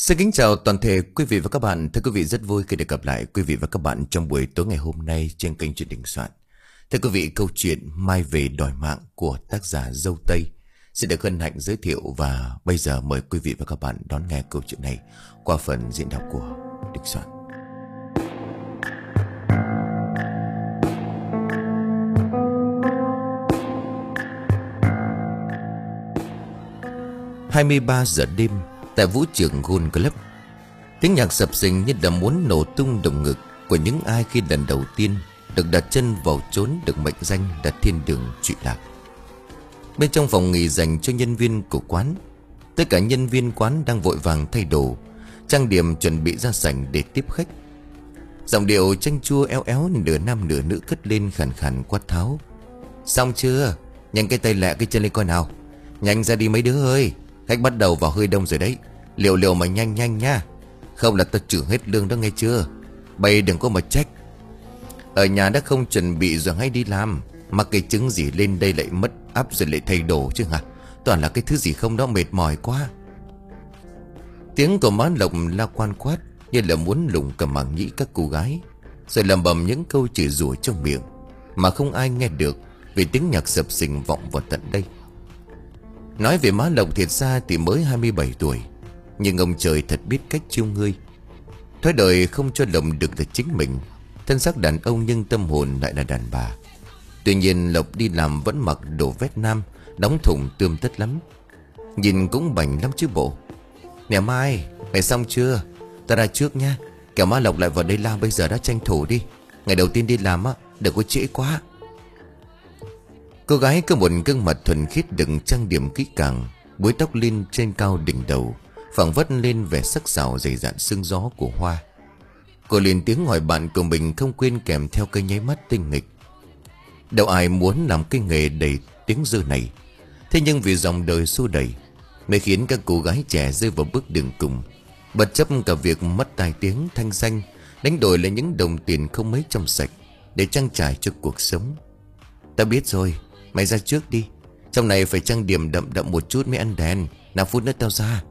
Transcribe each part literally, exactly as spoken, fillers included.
Xin kính chào toàn thể quý vị và các bạn. Thưa quý vị, rất vui khi được gặp lại quý vị và các bạn trong buổi tối ngày hôm nay trên kênh Chuyện Đình Soạn. Thưa quý vị, câu chuyện Mai về đòi mạng của tác giả Dâu Tây sẽ được hân hạnh giới thiệu, và bây giờ mời quý vị và các bạn đón nghe câu chuyện này qua phần diễn đọc của Đình Soạn. hai mươi ba giờ đêm tại vũ trường Gold Club, tiếng nhạc sập sình như là muốn nổ tung lồng ngực của những ai khi lần đầu tiên được đặt chân vào chốn được mệnh danh là thiên đường trụy lạc. Bên trong phòng nghỉ dành cho nhân viên của quán, tất cả nhân viên quán đang vội vàng thay đồ, trang điểm chuẩn bị ra sảnh để tiếp khách. Giọng điệu chanh chua éo éo nửa nam nửa nữ cất lên khàn khàn quát tháo: "Xong chưa? Nhanh cái tay lẹ cái chân lên coi nào. Nhanh ra đi mấy đứa ơi, khách bắt đầu vào hơi đông rồi đấy. Liều liều mà nhanh nhanh nha, không là ta trừ hết lương đó nghe chưa. Bay đừng có mà trách. Ở nhà đã không chuẩn bị rồi hay đi làm, mà cái trứng gì lên đây lại mất áp rồi lại thay đồ chứ hả? Toàn là cái thứ gì không đó, mệt mỏi quá." Tiếng của má Lộc la quan quát như là muốn lùng cầm màng nhĩ các cô gái, rồi lầm bầm những câu chửi rủa trong miệng mà không ai nghe được vì tiếng nhạc sập sình vọng vào tận đây. Nói về má Lộc thiệt ra thì mới hai mươi bảy tuổi, nhưng ông trời thật biết cách chiêu ngươi. Thói đời không cho Lộc được là chính mình, thân xác đàn ông nhưng tâm hồn lại là đàn bà. Tuy nhiên Lộc đi làm vẫn mặc đồ vét nam, đóng thùng tươm tất lắm, nhìn cũng bảnh lắm chứ bộ. "Nè Mai, mày xong chưa? Ta ra trước nha, kẻo má Lộc lại vào đây làm bây giờ đã, tranh thủ đi. Ngày đầu tiên đi làm á, đừng có trễ quá." Cô gái có một gương mặt thuần khiết đừng trang điểm kỹ càng, búi tóc lên trên cao đỉnh đầu, phảng phất lên vẻ sắc sảo dày dặn sương gió của hoa. Cô lên tiếng hỏi bạn của mình, không quên kèm theo cái nháy mắt tinh nghịch. Đâu ai muốn làm cái nghề đầy tiếng dư này, thế nhưng vì dòng đời xô đẩy mới khiến các cô gái trẻ rơi vào bước đường cùng, bất chấp cả việc mất tài tiếng thanh danh, đánh đổi lại những đồng tiền không mấy trong sạch để trang trải cho cuộc sống. "Ta biết rồi, mày ra trước đi. Trong này phải trang điểm đậm đậm một chút mới ăn đèn. Nào phút nữa tao ra."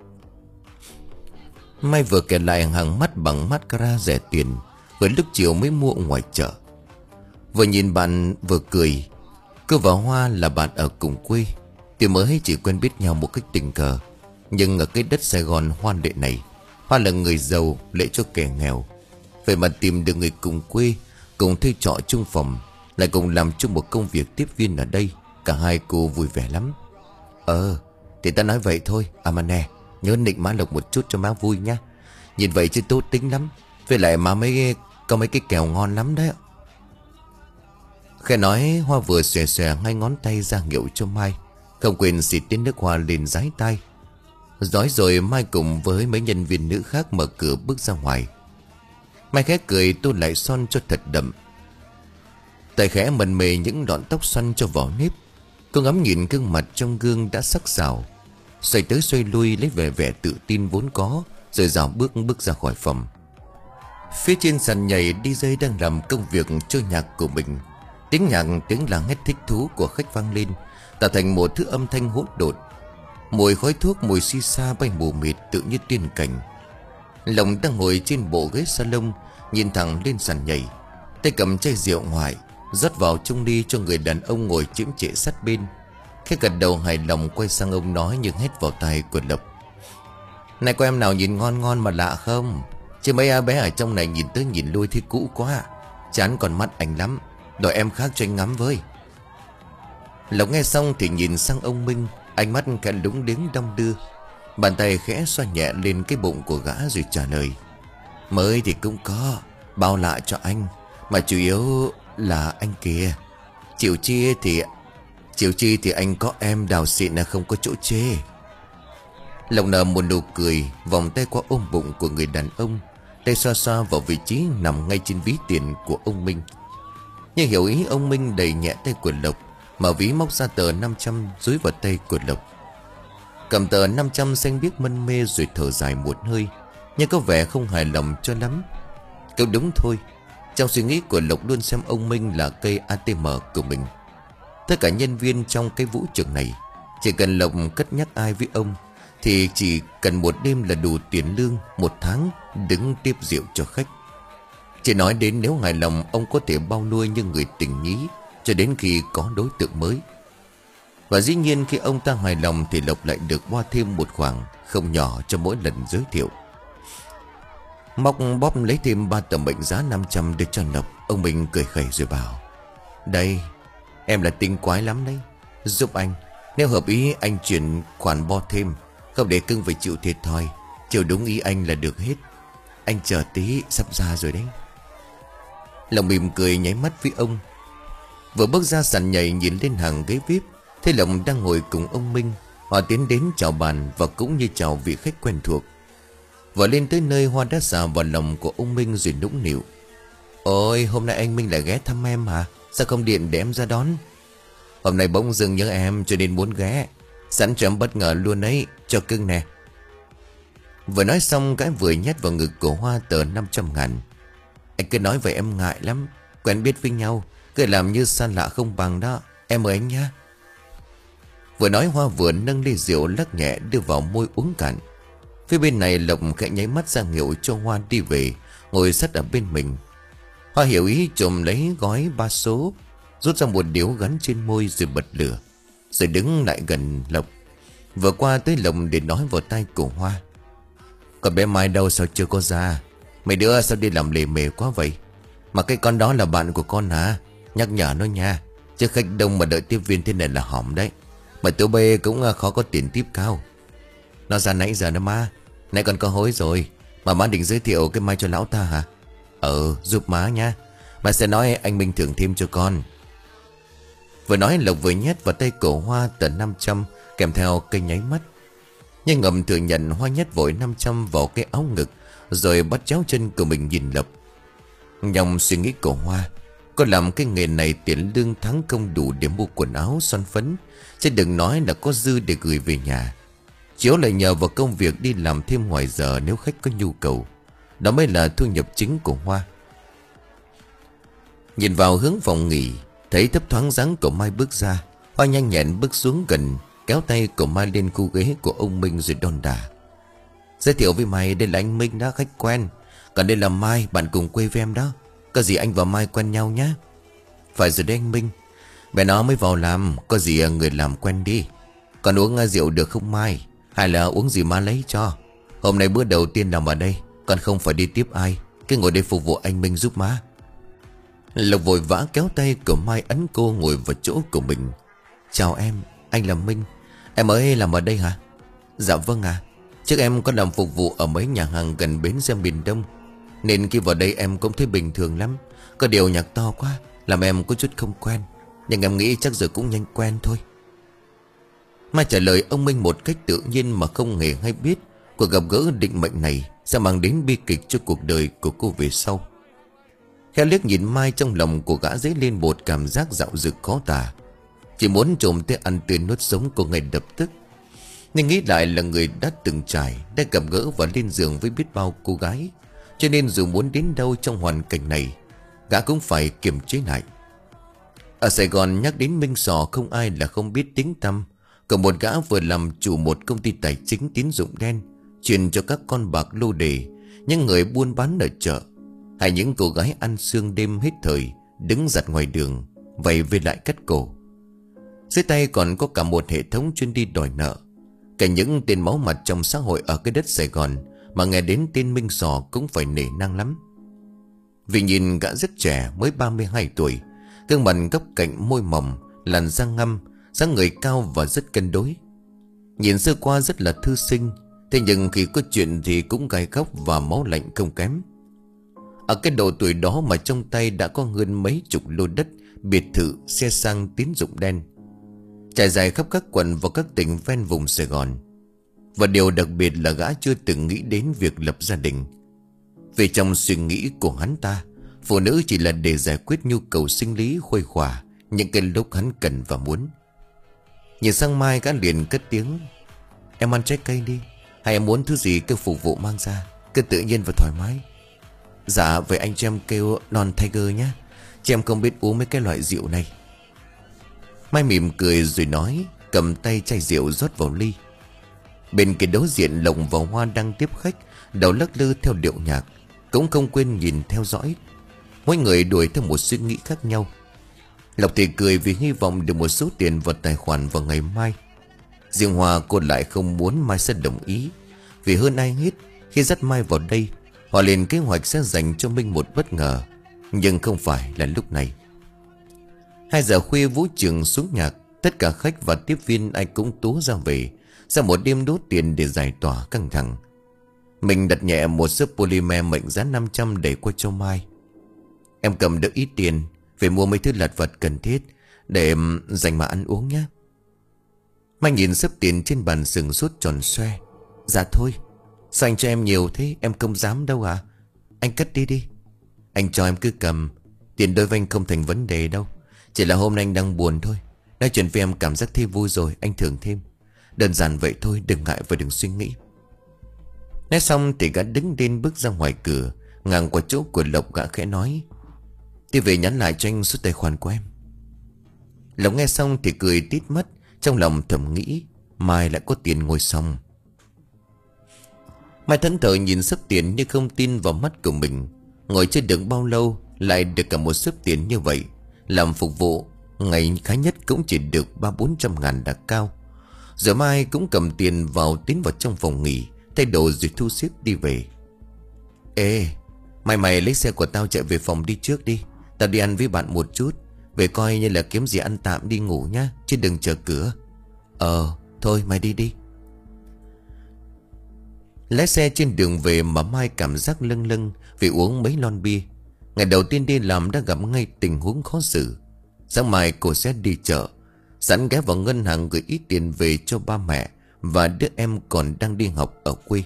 Mai vừa kể lại hàng mắt bằng mascara rẻ tiền vừa lúc chiều mới mua ở ngoài chợ. Vừa nhìn bạn vừa cười. Cô và Hoa là bạn ở cùng quê, tuy mới chỉ quen biết nhau một cách tình cờ, nhưng ở cái đất Sài Gòn hoa lệ này, Hoa là người giàu lệ cho kẻ nghèo. Vậy mà tìm được người cùng quê, cùng thuê trọ chung phòng, lại cùng làm chung một công việc tiếp viên ở đây, cả hai cô vui vẻ lắm. "Ờ thì ta nói vậy thôi. À mà nè, nhớ nịnh má Lộc một chút cho má vui nhá. Nhìn vậy chứ tốt tính lắm. Với lại má mấy có mấy cái kẹo ngon lắm đấy." Khẽ nói, Hoa vừa xòe xòe ngay ngón tay ra hiệu cho Mai, không quên xịt tiếng nước hoa lên dái tai. Nói rồi Mai cùng với mấy nhân viên nữ khác mở cửa bước ra ngoài. Mai khẽ cười tô lại son cho thật đậm, tay khẽ mần mề những đoạn tóc xoăn cho vào nếp. Cô ngắm nhìn gương mặt trong gương đã sắc sảo, xoay tới xoay lui lấy vẻ vẻ tự tin vốn có, rồi dạo bước bước ra khỏi phòng. Phía trên sàn nhảy, đi jây đang làm công việc chơi nhạc của mình. Tiếng nhạc, tiếng la hét thích thú của khách vang lên, tạo thành một thứ âm thanh hỗn độn. Mùi khói thuốc, mùi xì xa bay mù mịt tự như tiên cảnh. Lòng đang ngồi trên bộ ghế salon, nhìn thẳng lên sàn nhảy, tay cầm chai rượu ngoại rót vào trong ly cho người đàn ông ngồi chiếm trệ sát bên. Khẽ gật đầu hài lòng quay sang ông nói nhưng hét vào tai của Lộc: "Này có em nào nhìn ngon ngon mà lạ không? Chứ mấy à bé ở trong này nhìn tới nhìn lui thì cũ quá, chán còn mắt anh lắm. Đòi em khác cho anh ngắm với." Lộc nghe xong thì nhìn sang ông Minh, ánh mắt khẽ lúng liếng đong đưa, bàn tay khẽ xoa nhẹ lên cái bụng của gã rồi trả lời: "Mới thì cũng có, bao lạ cho anh, mà chủ yếu là anh kìa. Chịu chi thì Chịu chi thì anh có em đào xịn là không có chỗ chê." Lộc nở một nụ cười, vòng tay qua ôm bụng của người đàn ông, tay xoa xoa vào vị trí nằm ngay trên ví tiền của ông Minh. Nhưng hiểu ý ông Minh, đẩy nhẹ tay của Lộc, mà ví móc ra tờ năm trăm dúi vào tay của Lộc. Cầm tờ năm trăm xanh biếc mân mê rồi thở dài một hơi, nhưng có vẻ không hài lòng cho lắm. Câu đúng thôi, trong suy nghĩ của Lộc luôn xem ông Minh là cây a tê em của mình. Tất cả nhân viên trong cái vũ trường này, chỉ cần Lộc cất nhắc ai với ông thì chỉ cần một đêm là đủ tiền lương một tháng đứng tiếp rượu cho khách. Chỉ nói đến nếu hài lòng, ông có thể bao nuôi như người tình nhí cho đến khi có đối tượng mới. Và dĩ nhiên khi ông ta hài lòng thì Lộc lại được boa thêm một khoản không nhỏ cho mỗi lần giới thiệu. Móc bóp lấy thêm ba tờ mệnh giá năm trăm để cho Lộc. Ông Minh cười khẩy rồi bảo: đây, em là tinh quái lắm đấy. Giúp anh, nếu hợp ý anh chuyển khoản bo thêm, không để cưng phải chịu thiệt thòi. Chiều đúng ý anh là được hết. Anh chờ tí, sắp ra rồi đấy. Lộc mỉm cười nháy mắt với ông. Vừa bước ra sàn nhảy nhìn lên hàng ghế vi ai pi, thấy Lộc đang ngồi cùng ông Minh. Họ tiến đến chào bàn và cũng như chào vị khách quen thuộc. Vừa lên tới nơi, Hoa đã xà vào lòng của ông Minh rồi nũng nịu: ôi, hôm nay anh Minh lại ghé thăm em hả? Sao không điện để em ra đón? Hôm nay bỗng dưng nhớ em cho nên muốn ghé. Sẵn cho em bất ngờ luôn ấy, cho cưng nè. Vừa nói xong, cái vừa nhét vào ngực của Hoa tờ năm trăm ngàn. Anh cứ nói vậy em ngại lắm. Quen biết với nhau, cứ làm như xa lạ không bằng đó. Em mời anh nhá. Vừa nói, Hoa vừa nâng ly rượu lắc nhẹ đưa vào môi uống cạn. Phía bên này, Lộc khẽ nháy mắt ra hiệu cho Hoa đi về, ngồi sát ở bên mình. Hoa hiểu ý trộm lấy gói ba số, rút ra một điếu gắn trên môi rồi bật lửa, rồi đứng lại gần Lộc. Vừa qua tới Lộc để nói vào tai của Hoa: còn bé Mai đâu, sao chưa có ra? Mấy đứa sao đi làm lề mề quá vậy? Mà cái con đó là bạn của con hả? Nhắc nhở nó nha, chứ khách đông mà đợi tiếp viên thế này là hỏng đấy. Mà tụi bê cũng khó có tiền tiếp cao. Nó ra nãy giờ đó má. Nãy còn có hối rồi. Mà má định giới thiệu cái Mai cho lão ta hả? Ừ, giúp má nha. Má sẽ nói anh Minh thưởng thêm cho con. Vừa nói, Lộc vừa nhét vào tay cổ Hoa tờ năm trăm kèm theo cây nháy mắt. Nhưng ngầm thừa nhận, Hoa nhét vội năm trăm vào cái áo ngực, rồi bắt chéo chân của mình nhìn Lộc. Trong suy nghĩ của Hoa, có làm cái nghề này tiền lương tháng công đủ để mua quần áo son phấn, chứ đừng nói là có dư để gửi về nhà. Chiếu lại nhờ vào công việc đi làm thêm ngoài giờ nếu khách có nhu cầu. Đó mới là thu nhập chính của Hoa. Nhìn vào hướng phòng nghỉ, thấy thấp thoáng dáng của Mai bước ra, Hoa nhanh nhẹn bước xuống gần, kéo tay của Mai lên khu ghế của ông Minh rồi đon đả: giới thiệu với mày, đây là anh Minh đó, khách quen. Còn đây là Mai, bạn cùng quê với em đó. Có gì anh và Mai quen nhau nhá. Phải rồi đấy anh Minh. Mẹ nó mới vào làm, có gì người làm quen đi. Còn uống rượu được không Mai? Hay là uống gì má lấy cho? Hôm nay bữa đầu tiên làm ở đây, còn không phải đi tiếp ai. Cứ ngồi đây phục vụ anh Minh giúp má. Lộc vội vã kéo tay của Mai ấn cô ngồi vào chỗ của mình. Chào em, anh là Minh. Em mới làm ở đây hả? Dạ vâng ạ. Trước em có làm phục vụ ở mấy nhà hàng gần bến xe miền Đông, nên khi vào đây em cũng thấy bình thường lắm. Có điều nhạc to quá làm em có chút không quen, nhưng em nghĩ chắc giờ cũng nhanh quen thôi. Mai trả lời ông Minh một cách tự nhiên mà không hề hay biết cuộc gặp gỡ định mệnh này sẽ mang đến bi kịch cho cuộc đời của cô về sau. Khéo liếc nhìn Mai, trong lòng của gã dấy lên một cảm giác dạo dực khó tả. Chỉ muốn trồm tới ăn tươi nuốt sống cô ngay lập tức. Nhưng nghĩ lại là người đã từng trải, đã gặp gỡ và lên giường với biết bao cô gái, cho nên dù muốn đến đâu trong hoàn cảnh này, gã cũng phải kiềm chế lại. Ở Sài Gòn nhắc đến Minh Sò không ai là không biết tiếng tăm. Còn một gã vừa làm chủ một công ty tài chính tín dụng đen, truyền cho các con bạc lô đề, những người buôn bán ở chợ, hay những cô gái ăn sương đêm hết thời đứng giặt ngoài đường, vậy về lại cắt cổ. Dưới tay còn có cả một hệ thống chuyên đi đòi nợ. Cả những tên máu mặt trong xã hội ở cái đất Sài Gòn mà nghe đến tên Minh Sò cũng phải nể nang lắm. Vì nhìn gã rất trẻ, mới ba mươi hai tuổi, gương mặt góc cạnh, môi mỏng, làn da ngăm, dáng người cao và rất cân đối. Nhìn sơ qua rất là thư sinh, thế nhưng khi có chuyện thì cũng gai góc và máu lạnh không kém. Ở cái độ tuổi đó mà trong tay đã có hơn mấy chục lô đất, biệt thự, xe sang tín dụng đen, trải dài khắp các quận và các tỉnh ven vùng Sài Gòn. Và điều đặc biệt là gã chưa từng nghĩ đến việc lập gia đình. Vì trong suy nghĩ của hắn ta, phụ nữ chỉ là để giải quyết nhu cầu sinh lý khuây khỏa những cái lúc hắn cần và muốn. Nhìn sang Mai, gã liền cất tiếng: em ăn trái cây đi, hay em muốn thứ gì cứ phục vụ mang ra, cứ tự nhiên và thoải mái. Dạ vậy anh cho em kêu non Tiger nhé, chứ em không biết uống mấy cái loại rượu này. Mai mỉm cười rồi nói, cầm tay chai rượu rót vào ly. Bên kia đối diện Lộc và Hoa đang tiếp khách, đầu lắc lư theo điệu nhạc, cũng không quên nhìn theo dõi. Mỗi người đuổi theo một suy nghĩ khác nhau. Lộc thì cười vì hy vọng được một số tiền vào tài khoản vào ngày mai. Riêng Hoa, cô lại không muốn Mai sẽ đồng ý, vì hơn ai hết khi dắt Mai vào đây, họ lên kế hoạch sẽ dành cho Minh một bất ngờ. Nhưng không phải là lúc này. Hai giờ khuya vũ trường xuống nhạc, tất cả khách và tiếp viên ai cũng tú ra về, sau một đêm đốt tiền để giải tỏa căng thẳng. Mình đặt nhẹ một sấp polymer mệnh giá năm trăm để qua cho Mai. Em cầm được ít tiền về mua mấy thứ lặt vặt cần thiết để dành mà ăn uống nhé. Mai nhìn sấp tiền trên bàn sừng sốt tròn xoe. Dạ thôi, sao anh cho em nhiều thế? Em không dám đâu à? Anh cất đi đi. Anh cho em cứ cầm. Tiền đối với anh không thành vấn đề đâu. Chỉ là hôm nay anh đang buồn thôi. Nói chuyện với em cảm giác thấy vui rồi, anh thưởng thêm. Đơn giản vậy thôi, đừng ngại và đừng suy nghĩ. Nói xong thì gã đứng lên bước ra ngoài cửa, ngang qua chỗ của Lộc, gã khẽ nói: "Đi về nhắn lại cho anh số tài khoản của em." Lộc nghe xong thì cười tít mắt, trong lòng thầm nghĩ Mai lại có tiền ngồi xong. Mai thẫn thờ nhìn sấp tiền như không tin vào mắt của mình. Ngồi chưa được bao lâu lại được cả một sấp tiền như vậy. Làm phục vụ ngày khá nhất cũng chỉ được ba bốn trăm ngàn đã cao. Giờ Mai cũng cầm tiền vào tiến vào trong phòng nghỉ, thay đồ rồi thu xếp đi về. Ê, mày mày lấy xe của tao chạy về phòng đi trước đi. Tao đi ăn với bạn một chút, về coi như là kiếm gì ăn tạm đi ngủ nhá, chứ đừng chờ cửa. Ờ, thôi mày đi đi. Lái xe trên đường về mà Mai cảm giác lâng lâng vì uống mấy lon bia. Ngày đầu tiên đi làm đã gặp ngay tình huống khó xử. Sáng mai cô sẽ đi chợ, sẵn ghé vào ngân hàng gửi ít tiền về cho ba mẹ và đứa em còn đang đi học ở quê.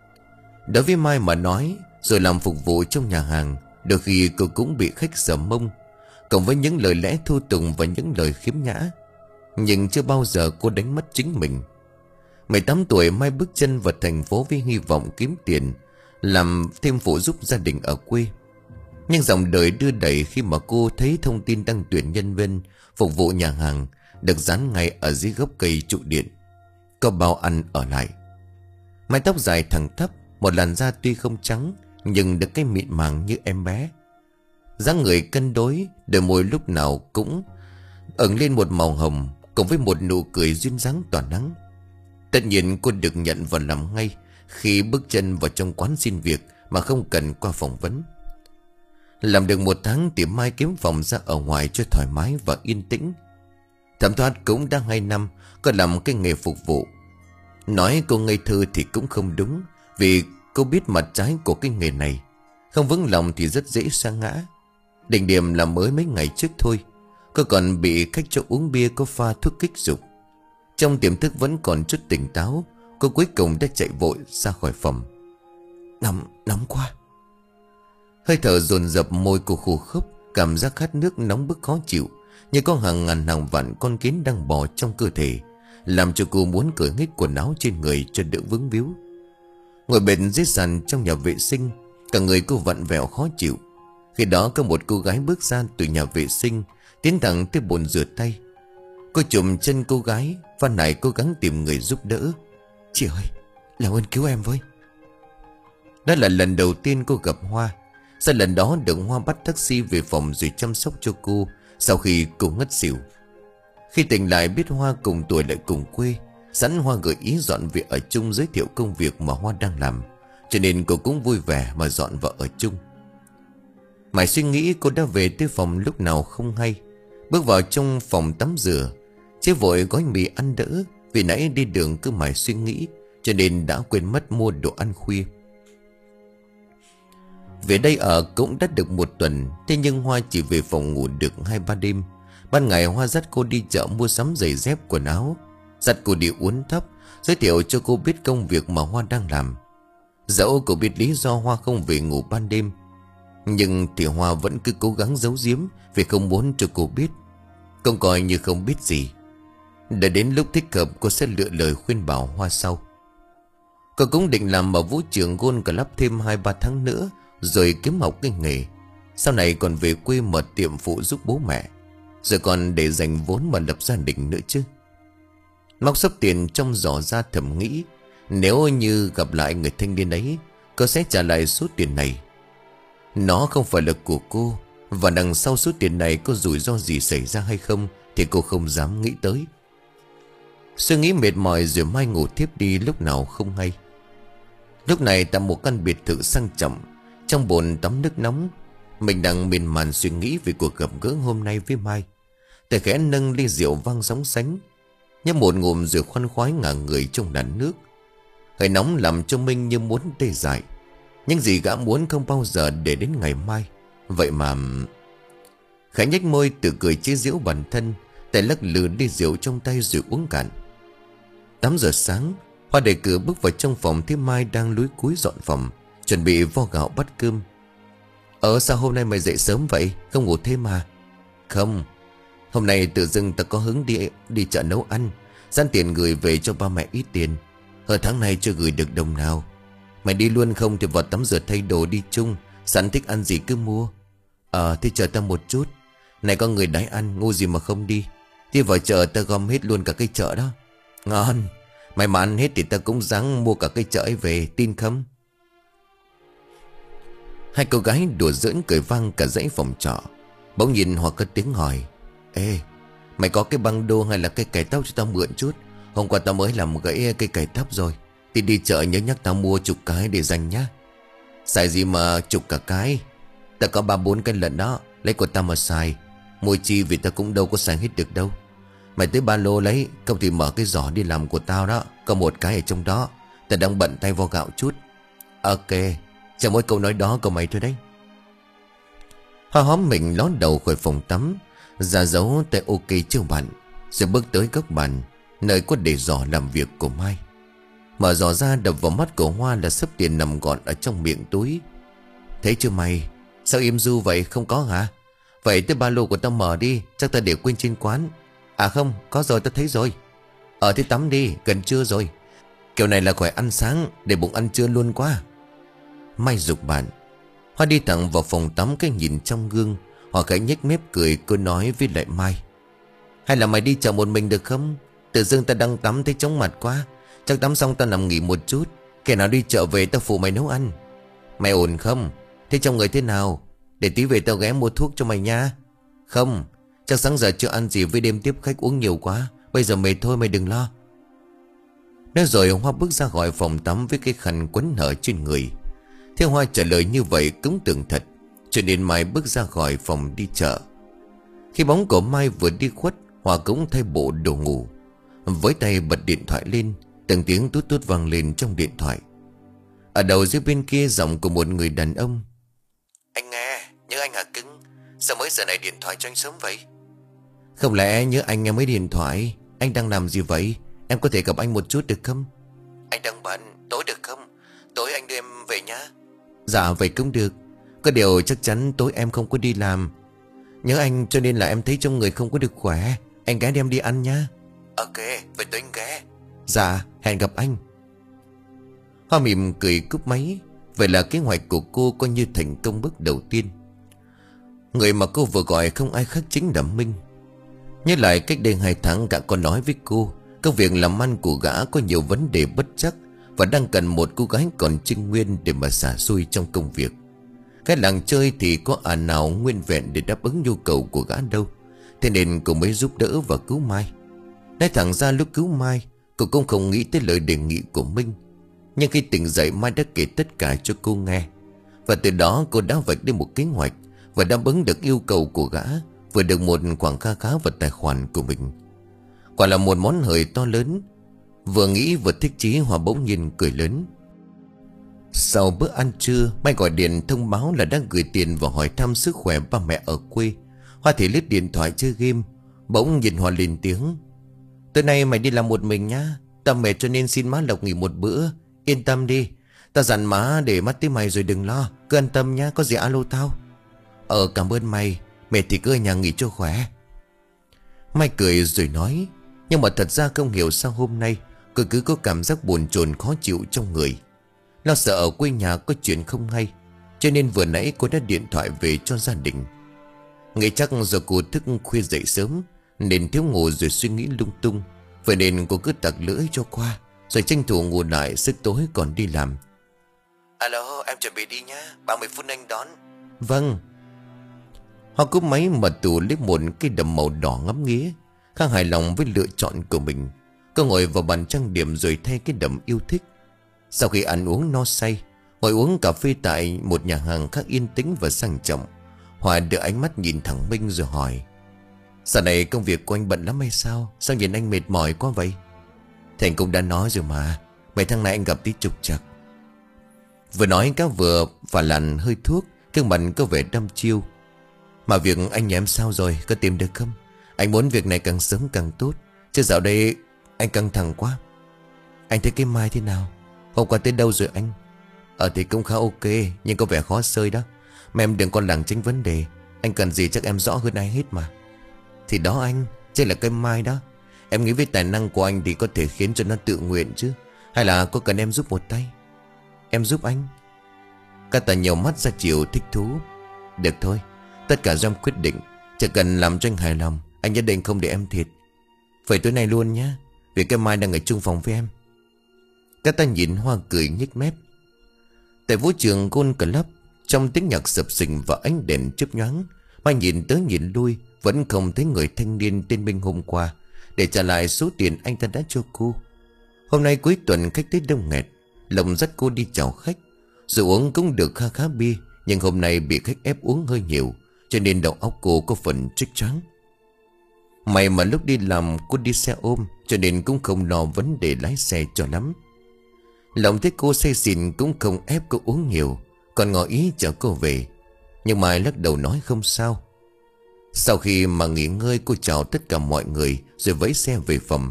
Đối với Mai mà nói, rồi làm phục vụ trong nhà hàng, đôi khi cô cũng bị khách sờ mông, cộng với những lời lẽ thu tùng và những lời khiếm nhã. Nhưng chưa bao giờ cô đánh mất chính mình. mười tám tuổi Mai bước chân vào thành phố với hy vọng kiếm tiền, làm thêm phụ giúp gia đình ở quê. Nhưng dòng đời đưa đẩy khi mà cô thấy thông tin đăng tuyển nhân viên phục vụ nhà hàng được dán ngay ở dưới gốc cây trụ điện. Có bao ăn ở lại. Mái tóc dài thẳng thấp, một làn da tuy không trắng nhưng được cái mịn màng như em bé. Dáng người cân đối, đôi môi lúc nào cũng ửng lên một màu hồng, cùng với một nụ cười duyên dáng tỏa nắng. Tất nhiên cô được nhận vào làm ngay khi bước chân vào trong quán xin việc mà không cần qua phỏng vấn. Làm được một tháng thì Mai kiếm phòng ra ở ngoài cho thoải mái và yên tĩnh. Thẩm thoát cũng đã hai năm cô làm cái nghề phục vụ. Nói cô ngây thơ thì cũng không đúng, vì cô biết mặt trái của cái nghề này. Không vững lòng thì rất dễ sa ngã. Đỉnh điểm là mới mấy ngày trước thôi, cô còn bị khách cho uống bia có pha thuốc kích dục. Trong tiềm thức vẫn còn chút tỉnh táo, cô cuối cùng đã chạy vội ra khỏi phòng. Nóng, nóng quá. Hơi thở dồn dập, môi cô khô khốc, cảm giác khát nước nóng bức khó chịu, như có hàng ngàn hàng vạn con kiến đang bò trong cơ thể, làm cho cô muốn cởi hết quần áo trên người cho đỡ vướng víu. Ngồi bệt dưới sàn trong nhà vệ sinh, cả người cô vặn vẹo khó chịu. Khi đó có một cô gái bước ra từ nhà vệ sinh, tiến thẳng tới bồn rửa tay. Cô chùm chân cô gái, và nãy cố gắng tìm người giúp đỡ. Chị ơi, làm ơn cứu em với. Đó là lần đầu tiên cô gặp Hoa. Sau lần đó được Hoa bắt taxi về phòng rồi chăm sóc cho cô sau khi cô ngất xỉu. Khi tỉnh lại biết Hoa cùng tuổi lại cùng quê, sẵn Hoa gợi ý dọn về ở chung, giới thiệu công việc mà Hoa đang làm, cho nên cô cũng vui vẻ mà dọn vào ở chung. Mãi suy nghĩ cô đã về tới phòng lúc nào không hay. Bước vào trong phòng tắm rửa, chế vội gói mì ăn đỡ, vì nãy đi đường cứ mãi suy nghĩ cho nên đã quên mất mua đồ ăn khuya. Về đây ở cũng đã được một tuần, thế nhưng Hoa chỉ về phòng ngủ được hai ba đêm. Ban ngày Hoa dắt cô đi chợ mua sắm giày dép quần áo, dắt cô đi uốn tóc, giới thiệu cho cô biết công việc mà Hoa đang làm. Dẫu cô biết lý do Hoa không về ngủ ban đêm, nhưng thì Hoa vẫn cứ cố gắng giấu giếm vì không muốn cho cô biết. Không coi như không biết gì. Để đến lúc thích hợp cô sẽ lựa lời khuyên bảo Hoa sau. Cô cũng định làm ở vũ trường Gold Club thêm hai ba tháng nữa, rồi kiếm học cái nghề. Sau này còn về quê mở tiệm phụ giúp bố mẹ, rồi còn để dành vốn mà lập gia đình nữa chứ. Móc xấp tiền trong giỏ ra thầm nghĩ, Nếu như gặp lại người thanh niên ấy, cô sẽ trả lại số tiền này. Nó không phải là của cô, và đằng sau số tiền này có rủi ro gì xảy ra hay không thì cô không dám nghĩ tới. Suy nghĩ mệt mỏi rồi Mai ngủ thiếp đi lúc nào không hay. Lúc này tại một căn biệt thự sang trọng, trong bồn tắm nước nóng, mình đang miên man suy nghĩ về cuộc gặp gỡ hôm nay với Mai. Tay khẽ nâng ly rượu vang sóng sánh, nhấp một ngụm rồi khoan khoái ngả người trong làn nước. Hơi nóng làm cho Minh như muốn tê dại. Nhưng gì gã muốn không bao giờ để đến ngày mai. Vậy mà Khải nhếch môi tự cười chế giễu bản thân, tay lắc lư ly rượu trong tay rồi uống cạn. Tám giờ sáng, Hoa đẩy cửa bước vào trong phòng thấy Mai đang lúi cúi dọn phòng, chuẩn bị vo gạo bắt cơm. Ờ sao hôm nay mày dậy sớm vậy? Không ngủ thêm mà? Không, hôm nay tự dưng ta có hứng đi đi chợ nấu ăn, dán tiền gửi về cho ba mẹ ít tiền. Hơn tháng này chưa gửi được đồng nào. Mày đi luôn không thì vào tắm rửa thay đồ đi chung, sẵn thích ăn gì cứ mua. Ờ thì chờ ta một chút. Này có người đái ăn, ngu gì mà không đi. Thì vào chợ ta gom hết luôn cả cái chợ đó. Ngon. Mày mà ăn hết thì ta cũng ráng mua cả cái chợ ấy về, tin không? Hai cô gái đùa giỡn cười vang cả dãy phòng trọ. Bỗng nhìn Hoa cất tiếng hỏi: Ê, mày có cái băng đô hay là cây cày tóc cho tao mượn chút? Hôm qua tao mới làm gãy cây cày tóc rồi. Thì đi chợ nhớ nhắc tao mua chục cái để dành nhá. Xài gì mà chục cả cái? Ta có ba bốn cái lận đó, lấy của tao mà xài. Mua chi vì ta cũng đâu có xài hết được đâu. Mày tới ba lô lấy, không thì mở cái giỏ đi làm của tao đó, có một cái ở trong đó. Ta đang bận tay vo gạo chút. Ok, chẳng mỗi câu nói đó của mày thôi đấy. Hoa hóm mình ló đầu khỏi phòng tắm, ra dấu tay ok chưa bạn, rồi bước tới góc bàn, nơi có để giỏ làm việc của Mai. Mở giỏ ra đập vào mắt của Hoa là xấp tiền nằm gọn ở trong miệng túi. Thấy chưa mày? Sao im du vậy, không có hả? Vậy tới ba lô của tao mở đi, chắc ta để quên trên quán. À không, có rồi, tao thấy rồi. Ở thế tắm đi, gần trưa rồi. Kiểu này là khỏi ăn sáng, để bụng ăn trưa luôn quá. Mai giục bạn. Hoa đi thẳng vào phòng tắm, cái nhìn trong gương. Hoa khẽ nhếch mép cười, cô nói với lại Mai: Hay là mày đi chợ một mình được không? Tự dưng ta đang tắm thấy chóng mặt quá. Chắc tắm xong ta nằm nghỉ một chút, kẻ nào đi chợ về ta phụ mày nấu ăn. Mày ổn không? Thế trong người thế nào? Để tí về tao ghé mua thuốc cho mày nha. Không, chắc sáng giờ chưa ăn gì với đêm tiếp khách uống nhiều quá. Bây giờ mệt thôi, mày đừng lo. Nói rồi Hoa bước ra khỏi phòng tắm với cái khăn quấn hở trên người. Thế Hoa trả lời như vậy cũng tưởng thật, cho nên Mai bước ra khỏi phòng đi chợ. Khi bóng của Mai vừa đi khuất, Hoa cũng thay bộ đồ ngủ. Với tay bật điện thoại lên, từng tiếng tút tút vang lên trong điện thoại. Ở đầu dưới bên kia giọng của một người đàn ông: Anh nghe, nhớ anh hả cưng? Sao mới giờ này điện thoại cho anh sớm vậy? Không lẽ nhớ anh nghe mấy điện thoại? Anh đang làm gì vậy? Em có thể gặp anh một chút được không? Anh đang bận, tối được không? Tối anh đưa em về nhá. Dạ vậy cũng được. Có điều chắc chắn tối em không có đi làm. Nhớ anh cho nên là em thấy trong người không có được khỏe. Anh ghé đem đi ăn nhá. Ok, vậy tối anh ghé. Dạ, hẹn gặp anh. Hoa mỉm cười cúp máy. Vậy là kế hoạch của cô coi như thành công bước đầu tiên. Người mà cô vừa gọi không ai khác chính là Minh. Nhớ lại cách đây hai tháng gã có nói với cô, công việc làm ăn của gã có nhiều vấn đề bất trắc và đang cần một cô gái còn trinh nguyên để mà xả xui trong công việc. Cái làng chơi thì có à nào nguyên vẹn để đáp ứng nhu cầu của gã đâu. Thế nên cô mới giúp đỡ và cứu Mai. Nói thẳng ra lúc cứu Mai, cô cũng không nghĩ tới lời đề nghị của Minh. Nhưng khi tỉnh dậy, Mai đã kể tất cả cho cô nghe. Và từ đó cô đã vạch đi một kế hoạch và đáp ứng được yêu cầu của gã, vừa được một khoản kha khá vào tài khoản của mình. Quả là một món hời to lớn. Vừa nghĩ vừa thích chí, Hoa bỗng nhiên cười lớn. Sau bữa ăn trưa, Mai gọi điện thông báo là đang gửi tiền và hỏi thăm sức khỏe ba mẹ ở quê. Hoa thì lướt điện thoại chơi game. Bỗng nhìn Hoa lên tiếng: Tối nay mày đi làm một mình nhá. Tao mệt cho nên xin má Lộc nghỉ một bữa. Yên tâm đi, tao dặn má để mắt tới mày rồi đừng lo. Cứ an tâm nhá, có gì alo tao. Ờ cảm ơn mày. Mệt thì cứ ở nhà nghỉ cho khỏe. Mai cười rồi nói. Nhưng mà thật ra không hiểu sao hôm nay cô cứ có cảm giác buồn chồn khó chịu trong người. Lo sợ ở quê nhà có chuyện không hay, cho nên vừa nãy cô đã điện thoại về cho gia đình. Nghĩ chắc do cô thức khuya dậy sớm nên thiếu ngủ rồi suy nghĩ lung tung, vậy nên cô cứ tặc lưỡi cho qua. rồi tranh thủ ngủ lại sức tối còn đi làm. Alo, em chuẩn bị đi nhá, ba mươi phút anh đón. Vâng. Hoa cúp máy mà tù lấy một cái đầm màu đỏ ngắm nghía, khá hài lòng với lựa chọn của mình. Cô ngồi vào bàn trang điểm rồi thay cái đầm yêu thích. Sau khi ăn uống no say, ngồi uống cà phê tại một nhà hàng khá yên tĩnh và sang trọng, Hoa đưa ánh mắt nhìn thẳng Minh rồi hỏi: Giờ này công việc của anh bận lắm hay sao? Sao nhìn anh mệt mỏi quá vậy? Thì anh cũng đã nói rồi mà, mấy tháng nay anh gặp tí trục trặc. Vừa nói cá vừa và lằn hơi thuốc, gương mặt có vẻ đăm chiêu. Mà việc anh nhà em sao rồi, có tìm được không? Anh muốn việc này càng sớm càng tốt, chứ dạo đây anh căng thẳng quá. Anh thấy cái Mai thế nào? Hôm qua tới đâu rồi anh? Ờ thì cũng khá ok, nhưng có vẻ khó xơi đó. Mà em đừng còn lảng tránh vấn đề. Anh cần gì chắc em rõ hơn ai hết mà. Thì đó anh, chính là cái Mai đó. Em nghĩ với tài năng của anh thì có thể khiến cho nó tự nguyện chứ. Hay là có cần em giúp một tay? Em giúp anh. Cả tà nhiều mắt ra chiều thích thú. Được thôi, tất cả do em quyết định. Chỉ cần làm cho anh hài lòng, anh nhất định không để em thiệt. Vậy tối nay luôn nhé, vì cái Mai đang ở chung phòng với em. Cả ta nhìn Hoa cười nhếch mép. Tại vũ trường Gold Club, trong tiếng nhạc sập sình và ánh đèn chớp nhoáng, Mai nhìn tới nhìn lui, vẫn không thấy người thanh niên tên Minh hôm qua để trả lại số tiền anh ta đã cho cô. Hôm nay cuối tuần khách tới đông nghẹt, Lộc dắt cô đi chào khách. Rượu uống cũng được kha khá bia, nhưng hôm nay bị khách ép uống hơi nhiều, cho nên đầu óc cô có phần trích trắng. May mà lúc đi làm cô đi xe ôm, cho nên cũng không lo vấn đề lái xe cho lắm. Lòng thấy cô say xỉn cũng không ép cô uống nhiều, còn ngỏ ý chở cô về. Nhưng Mai lắc đầu nói không sao. Sau khi mà nghỉ ngơi, cô chào tất cả mọi người rồi vẫy xe về phòng.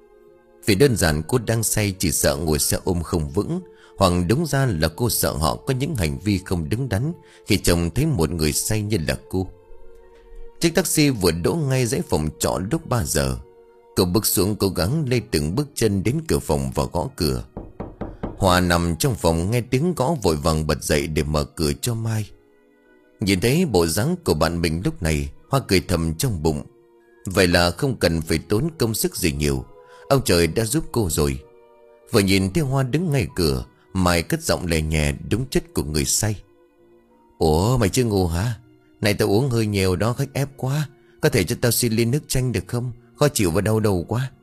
Vì đơn giản cô đang say, chỉ sợ ngồi xe ôm không vững, hoặc đúng ra là cô sợ họ có những hành vi không đứng đắn khi trông thấy một người say như là cô. Chiếc taxi vừa đỗ ngay dãy phòng trọ lúc ba giờ. Cô bước xuống cố gắng lê từng bước chân đến cửa phòng và gõ cửa. Hoa nằm trong phòng nghe tiếng gõ vội vàng bật dậy để mở cửa cho Mai. Nhìn thấy bộ dáng của bạn mình lúc này, Hoa cười thầm trong bụng. Vậy là không cần phải tốn công sức gì nhiều, ông trời đã giúp cô rồi. Vừa nhìn thấy Hoa đứng ngay cửa, Mai cất giọng lè nhẹ đúng chất của người say. Ủa mày chưa ngủ hả? Này tao uống hơi nhiều đó, khách ép quá. Có thể cho tao xin ly nước chanh được không? Khó chịu và đau đầu quá.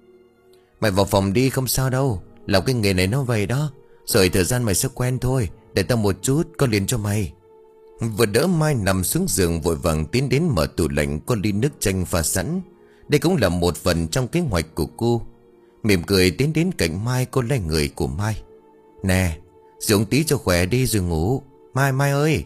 Mày vào phòng đi, không sao đâu. Làm cái nghề này nó vậy đó. Rồi thời gian mày sẽ quen thôi. Để tao một chút, có liền cho mày. Vừa đỡ Mai nằm xuống giường, vội vàng tiến đến mở tủ lạnh có ly nước chanh pha sẵn. Đây cũng là một phần trong kế hoạch của cô. Mỉm cười tiến đến cạnh Mai, cô lấy người của Mai. Nè, dùng tí cho khỏe đi rồi ngủ. Mai, Mai ơi.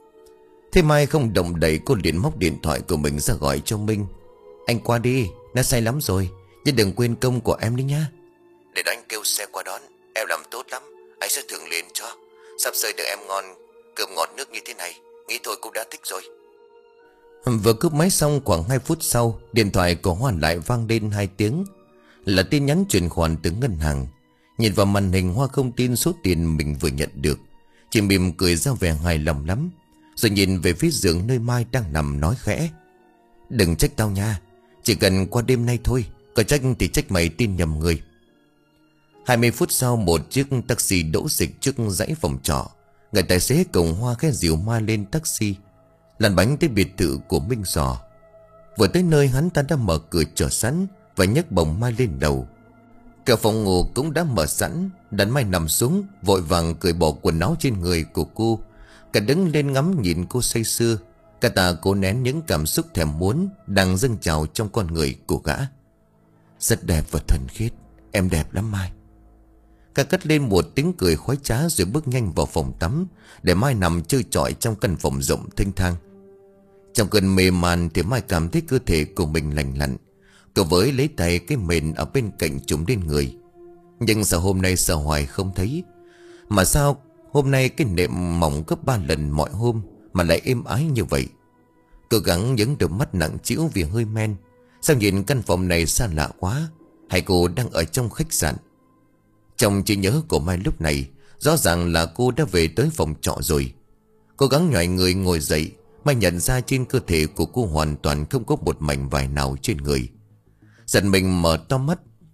Thế Mai không động đậy, cô liền móc điện thoại của mình ra gọi cho Minh. Anh qua đi, nó say lắm rồi, nhưng đừng quên công của em đi nhá. Để anh kêu xe qua đón. Em làm tốt lắm, anh sẽ thưởng liền cho. Sắp xơi được em ngon cơm ngọt nước như thế này, nghĩ thôi cũng đã thích rồi. Vừa cướp máy xong khoảng hai phút sau, điện thoại của Hoa lại vang lên hai tiếng. Là tin nhắn chuyển khoản từ ngân hàng. Nhìn vào màn hình, Hoa không tin số tiền mình vừa nhận được, chỉ mỉm cười ra vẻ hài lòng lắm. Rồi nhìn về phía giường nơi Mai đang nằm nói khẽ. Đừng trách tao nha, chỉ cần qua đêm nay thôi, có trách thì trách mày tin nhầm người. Hai mươi phút sau, một chiếc taxi đỗ dịch trước dãy phòng trọ. Người tài xế cùng Hoa khẽ dìu Mai lên taxi, lăn bánh tới biệt thự của Minh Giò. Vừa tới nơi, hắn ta đã mở cửa chờ sẵn và nhấc bồng Mai lên đầu. Cửa phòng ngủ cũng đã mở sẵn. Đặt Mai nằm xuống, vội vàng cởi bỏ quần áo trên người của cô. Cả đứng lên ngắm nhìn cô say sưa. Cả ta cố nén những cảm xúc thèm muốn đang dâng trào trong con người của gã. Rất đẹp và thuần khiết, em đẹp lắm Mai. Cả cất lên một tiếng cười khoái trá rồi bước nhanh vào phòng tắm, để Mai nằm chơi chọi trong căn phòng rộng thênh thang. Trong cơn mê man thì Mai cảm thấy cơ thể của mình lành lặn. Cậu với lấy tay cái mền ở bên cạnh trùm lên người. Nhưng sao hôm nay sợ hoài không thấy? Mà sao hôm nay cái nệm mỏng gấp ba lần mọi hôm mà lại êm ái như vậy? Cố gắng nhấn đôi mắt nặng trĩu vì hơi men. Sao nhìn căn phòng này xa lạ quá? Hay cô đang ở trong khách sạn? Trong trí nhớ của Mai lúc này, rõ ràng là cô đã về tới phòng trọ rồi. Cố gắng nhòi người ngồi dậy, Mai nhận ra trên cơ thể của cô hoàn toàn không có một mảnh vải nào trên người. Giật mình mở to mắt,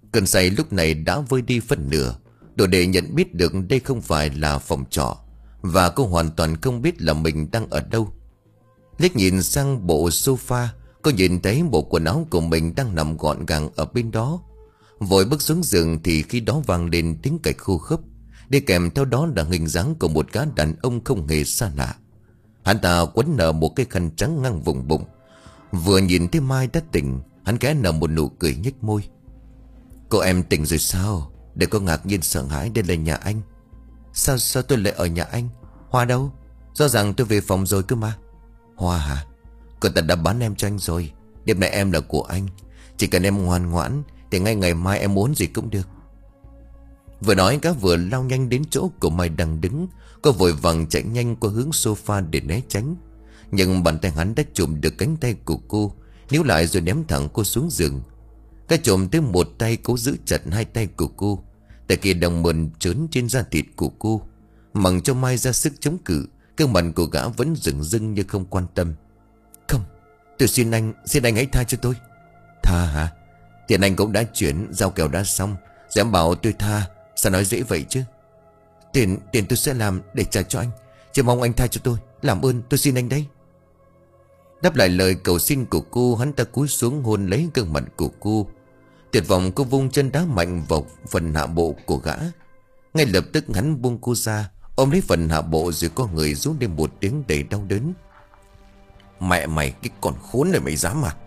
Cơn say lúc này đã vơi đi phần nửa, đủ để nhận biết được đây không phải là phòng trọ, và cô hoàn toàn không biết là mình đang ở đâu. Liếc nhìn sang bộ sofa, cô nhìn thấy bộ quần áo của mình đang nằm gọn gàng ở bên đó. Vội bước xuống giường thì khi đó vang lên tiếng cạch khô khốc, đi kèm theo đó là hình dáng của một gã đàn ông không hề xa lạ. Hắn ta quấn nở một cái khăn trắng ngang vùng bụng. Vừa nhìn thấy Mai đã tỉnh, hắn khẽ nở một nụ cười nhếch môi. Cô em tỉnh rồi sao? Để cô ngạc nhiên sợ hãi, đây là nhà anh. Sao sao tôi lại ở nhà anh? Hoa đâu? Rõ ràng tôi về phòng rồi cơ mà. Hoa hả? Cô ta đã bán em cho anh rồi. Đêm nay em là của anh. Chỉ cần em ngoan ngoãn thì ngay ngày mai em muốn gì cũng được. Vừa nói cá vừa lao nhanh đến chỗ của Mai đang đứng. Cô vội vàng chạy nhanh qua hướng sofa để né tránh. Nhưng bàn tay hắn đã chụm được cánh tay của cô, níu lại rồi ném thẳng cô xuống giường. Cái chồm tới một tay cố giữ chặt hai tay của cô, tay kia đồng mượn trớn trên da thịt của cô, mặc cho Mai ra sức chống cự. Gương mặt của gã vẫn dửng dưng như không quan tâm. Không, tôi xin anh, xin anh hãy tha cho tôi. Tha hả? Tiền anh cũng đã chuyển, giao kèo đã xong, rồi em bảo tôi tha. Sao nói dễ vậy chứ? Tiền, tiền tôi sẽ làm để trả cho anh. Chỉ mong anh tha cho tôi. Làm ơn, tôi xin anh đấy. Đáp lại lời cầu xin của cô, hắn ta cúi xuống hôn lấy gương mặt của cô. Tuyệt vọng, cô vung chân đá mạnh vào phần hạ bộ của gã. Ngay lập tức hắn buông cô ra, ôm lấy phần hạ bộ rồi có người rú lên một tiếng đầy đau đớn. Mẹ mày, cái con khốn này mày dám à?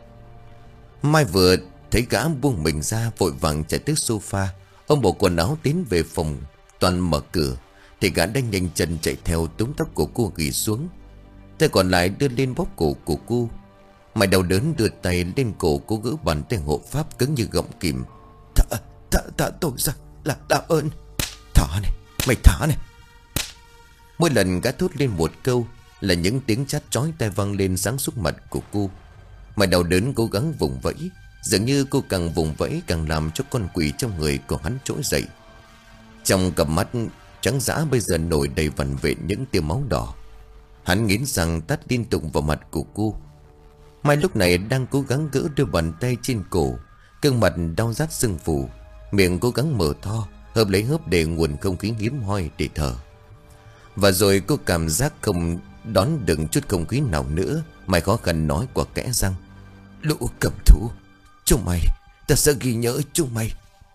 Mai vừa thấy gã buông mình ra, vội vàng chạy tới sofa, ôm bộ quần áo tiến về phòng. Toàn mở cửa thì gã đã nhanh chân chạy theo, túm tóc của cô ghi xuống, tay còn lại đưa lên bóp cổ của cô. Mày đau đớn đưa tay lên cổ cô, gỡ bàn tay hộ pháp cứng như gọng kìm. Thả, thả, thả tôi ra, là đạo ơn. Thả này, mày thả này. Mỗi lần gã thốt lên một câu là những tiếng chát chói tai vang lên giáng xuống mặt của cô. Mày đau đớn cố gắng vùng vẫy, dường như cô càng vùng vẫy càng làm cho con quỷ trong người của hắn trỗi dậy. Trong cặp mắt trắng dã bây giờ nổi đầy vằn vện những tia máu đỏ. Hắn nghiến răng tát liên tục vào mặt của cô. Mai lúc này đang cố gắng gỡ đôi bàn tay trên cổ, gương mặt đau rát sưng phù, miệng cố gắng mở to, hớp lấy hớp để nguồn không khí hiếm hoi để thở. Và rồi cô cảm giác không đón đựng chút không khí nào nữa. Mai khó khăn nói qua kẽ răng. Lũ cầm thú, chúng mày, ta sẽ ghi nhớ chúng mày.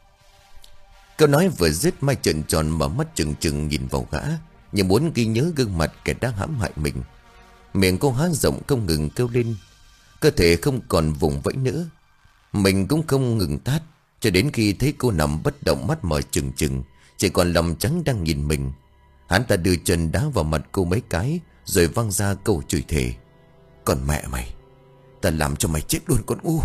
Câu nói vừa dứt, Mai trợn tròn mở mắt trừng trừng nhìn vào gã, như muốn ghi nhớ gương mặt kẻ đã hãm hại mình. Miệng cô há rộng không ngừng kêu lên, cơ thể không còn vùng vẫy nữa. Mình cũng không ngừng tát, cho đến khi thấy cô nằm bất động, mắt mở trừng trừng, chỉ còn lòng trắng đang nhìn mình. Hắn ta đưa chân đá vào mặt cô mấy cái, rồi văng ra câu chửi thề. Còn mẹ mày, ta làm cho mày chết luôn con u.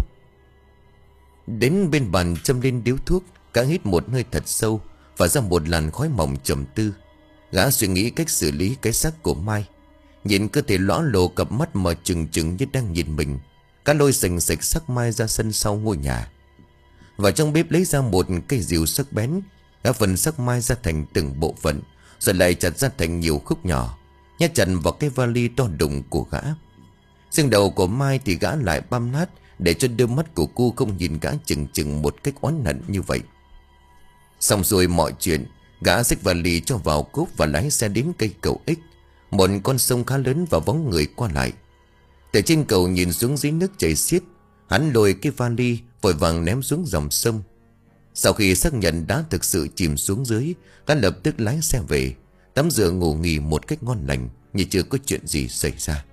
Đến bên bàn châm lên điếu thuốc, gã hít một hơi thật sâu và ra một làn khói mỏng trầm tư. Gã suy nghĩ cách xử lý cái xác của Mai. Nhìn cơ thể lõa lồ, cặp mắt mở trừng trừng như đang nhìn mình, gã lôi sành sạch xác Mai ra sân sau ngôi nhà. Và trong bếp lấy ra một cây rìu sắc bén, gã phần xác Mai ra thành từng bộ phận, rồi lại chặt ra thành nhiều khúc nhỏ, nhét chặt vào cái vali to đùng của gã. Xương đầu của Mai thì gã lại băm nát, để cho đôi mắt của cô không nhìn gã chừng chừng một cách oán hận như vậy. Xong rồi mọi chuyện, gã xách vali cho vào cốp và lái xe đến cây cầu X, một con sông khá lớn và vắng người qua lại. Từ trên cầu nhìn xuống dưới nước chảy xiết, hắn lôi cái vali vội vàng ném xuống dòng sông. Sau khi xác nhận đã thực sự chìm xuống dưới, gã lập tức lái xe về, tắm rửa ngủ nghỉ một cách ngon lành như chưa có chuyện gì xảy ra.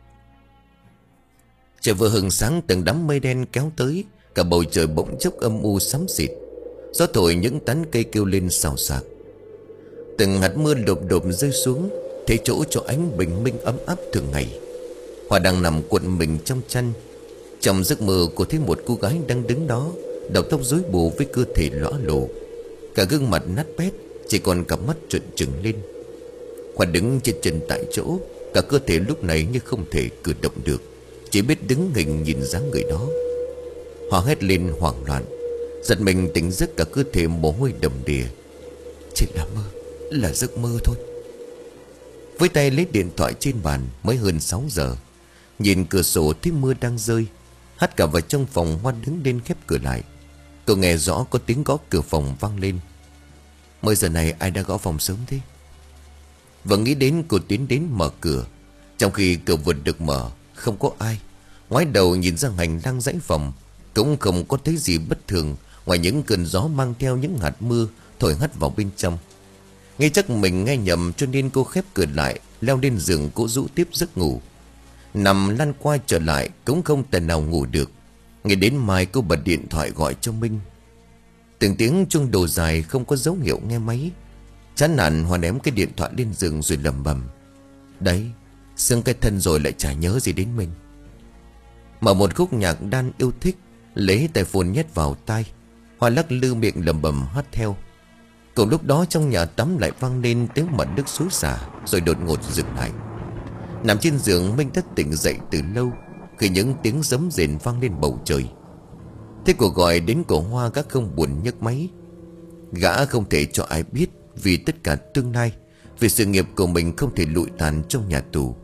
Trời vừa hừng sáng, từng đám mây đen kéo tới, cả bầu trời bỗng chốc âm u xám xịt. Gió thổi những tán cây kêu lên xào xạc. Từng hạt mưa đột đột rơi xuống, thế chỗ cho ánh bình minh ấm áp thường ngày. Hoa đang nằm cuộn mình trong chăn. Trong giấc mơ cô thấy một cô gái đang đứng đó, đầu tóc rối bù với cơ thể lõa lồ, cả gương mặt nát bét, chỉ còn cặp mắt trợn trừng lên. Hoa đứng trên chân tại chỗ, cả cơ thể lúc này như không thể cử động được, chỉ biết đứng hình nhìn dáng người đó. Hoa hét lên hoảng loạn, giật mình tỉnh giấc, cả cơ thể mồ hôi đầm đìa. Chỉ là mơ, là giấc mơ thôi. Với tay lấy điện thoại trên bàn, mới hơn sáu giờ. Nhìn cửa sổ thấy mưa đang rơi, hắt cả vào trong phòng. Hoa đứng lên khép cửa lại. Cô nghe rõ có tiếng gõ cửa phòng vang lên. Mới giờ này ai đã gõ phòng sớm thế? Và nghĩ đến, cô tiến đến mở cửa. Trong khi cửa vừa được mở, không có ai. Ngoái đầu nhìn ra hành lang dãy phòng, cũng không có thấy gì bất thường ngoài những cơn gió mang theo những hạt mưa thổi hắt vào bên trong. Nghĩ chắc mình nghe nhầm cho nên cô khép cửa lại, leo lên giường cố rũ tiếp giấc ngủ. Nằm lăn qua trở lại cũng không thể nào ngủ được. Nghĩ đến mai cô bật điện thoại gọi cho Minh. Từng tiếng chuông đồ dài không có dấu hiệu nghe máy. Chán nản Hoa ném cái điện thoại lên giường rồi lẩm bẩm. Đấy, xương cái thân rồi lại chả nhớ gì đến mình. Mở một khúc nhạc đan yêu thích, lấy tai phone nhét vào tai. Hoa lắc lư miệng lẩm bẩm hát theo. Cùng lúc đó trong nhà tắm lại vang lên tiếng mặt nước xối xả, rồi đột ngột dừng lại. Nằm trên giường, Minh đã tỉnh dậy từ lâu khi những tiếng sấm rền vang lên bầu trời. Thế cuộc gọi đến của Hoa, gã không buồn nhấc máy. Gã không thể cho ai biết, vì tất cả tương lai, vì sự nghiệp của mình không thể lụi tàn trong nhà tù.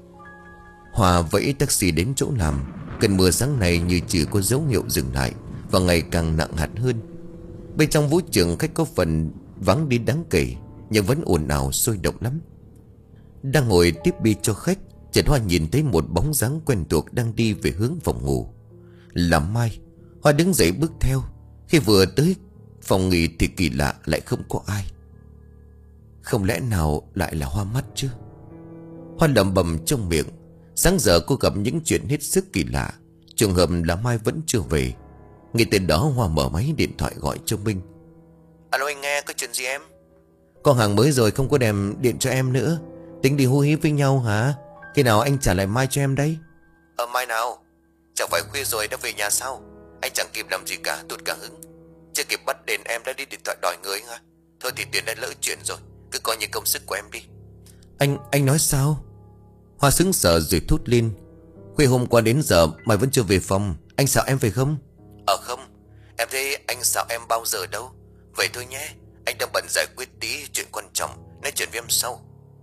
Hoa vẫy taxi đến chỗ làm. Cơn mưa sáng nay như chỉ có dấu hiệu dừng lại, và ngày càng nặng hạt hơn. Bên trong vũ trường khách có phần vắng đi đáng kể, nhưng vẫn ồn ào sôi động lắm. Đang ngồi tiếp bi cho khách, chợt Hoa nhìn thấy một bóng dáng quen thuộc đang đi về hướng phòng ngủ. Là Mai. Hoa đứng dậy bước theo. Khi vừa tới phòng nghỉ thì kỳ lạ lại không có ai. Không lẽ nào lại là Hoa mắt chứ? Hoa lẩm bẩm trong miệng. Sáng giờ cô gặp những chuyện hết sức kỳ lạ. Trường hợp là Mai vẫn chưa về. Ngay từ đó Hoa mở máy điện thoại gọi cho Minh. Alo, anh nghe, có chuyện gì em? Có hàng mới rồi, không có đem điện cho em nữa. Tính đi hú hí với nhau hả? Khi nào anh trả lại Mai cho em đấy? Ờ, mai nào? Chẳng phải khuya rồi đã về nhà sao? Anh chẳng kịp làm gì cả, tụt cả hứng. Chưa kịp bắt đền em đã đi điện thoại đòi người hả? Thôi thì tiền đã lỡ chuyện rồi, cứ coi như công sức của em đi. Anh, anh nói sao? Hoa sững sờ rồi thốt lên. Khuya hôm qua đến giờ mày vẫn chưa về phòng. Anh sợ em phải không? Ờ không, em thấy anh sợ em bao giờ đâu. Vậy thôi nhé, anh đang bận giải quyết tí chuyện quan trọng, nói chuyện với em sau.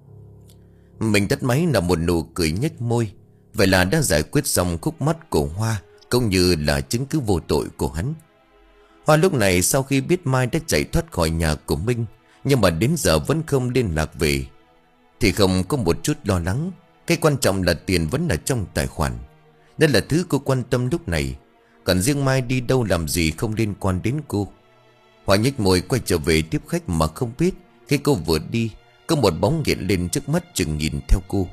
Mình tắt máy là một nụ cười nhếch môi. Vậy là đã giải quyết xong khúc mắc của Hoa, cũng như là chứng cứ vô tội của hắn. Hoa lúc này sau khi biết Mai đã chạy thoát khỏi nhà của Minh, nhưng mà đến giờ vẫn không liên lạc về, thì không có một chút lo lắng. Cái quan trọng là tiền vẫn ở trong tài khoản. Đây là thứ cô quan tâm lúc này. Còn riêng Mai đi đâu làm gì không liên quan đến cô. Hoa nhếch môi quay trở về tiếp khách, mà không biết khi cô vừa đi, có một bóng hiện lên trước mắt chừng nhìn theo cô.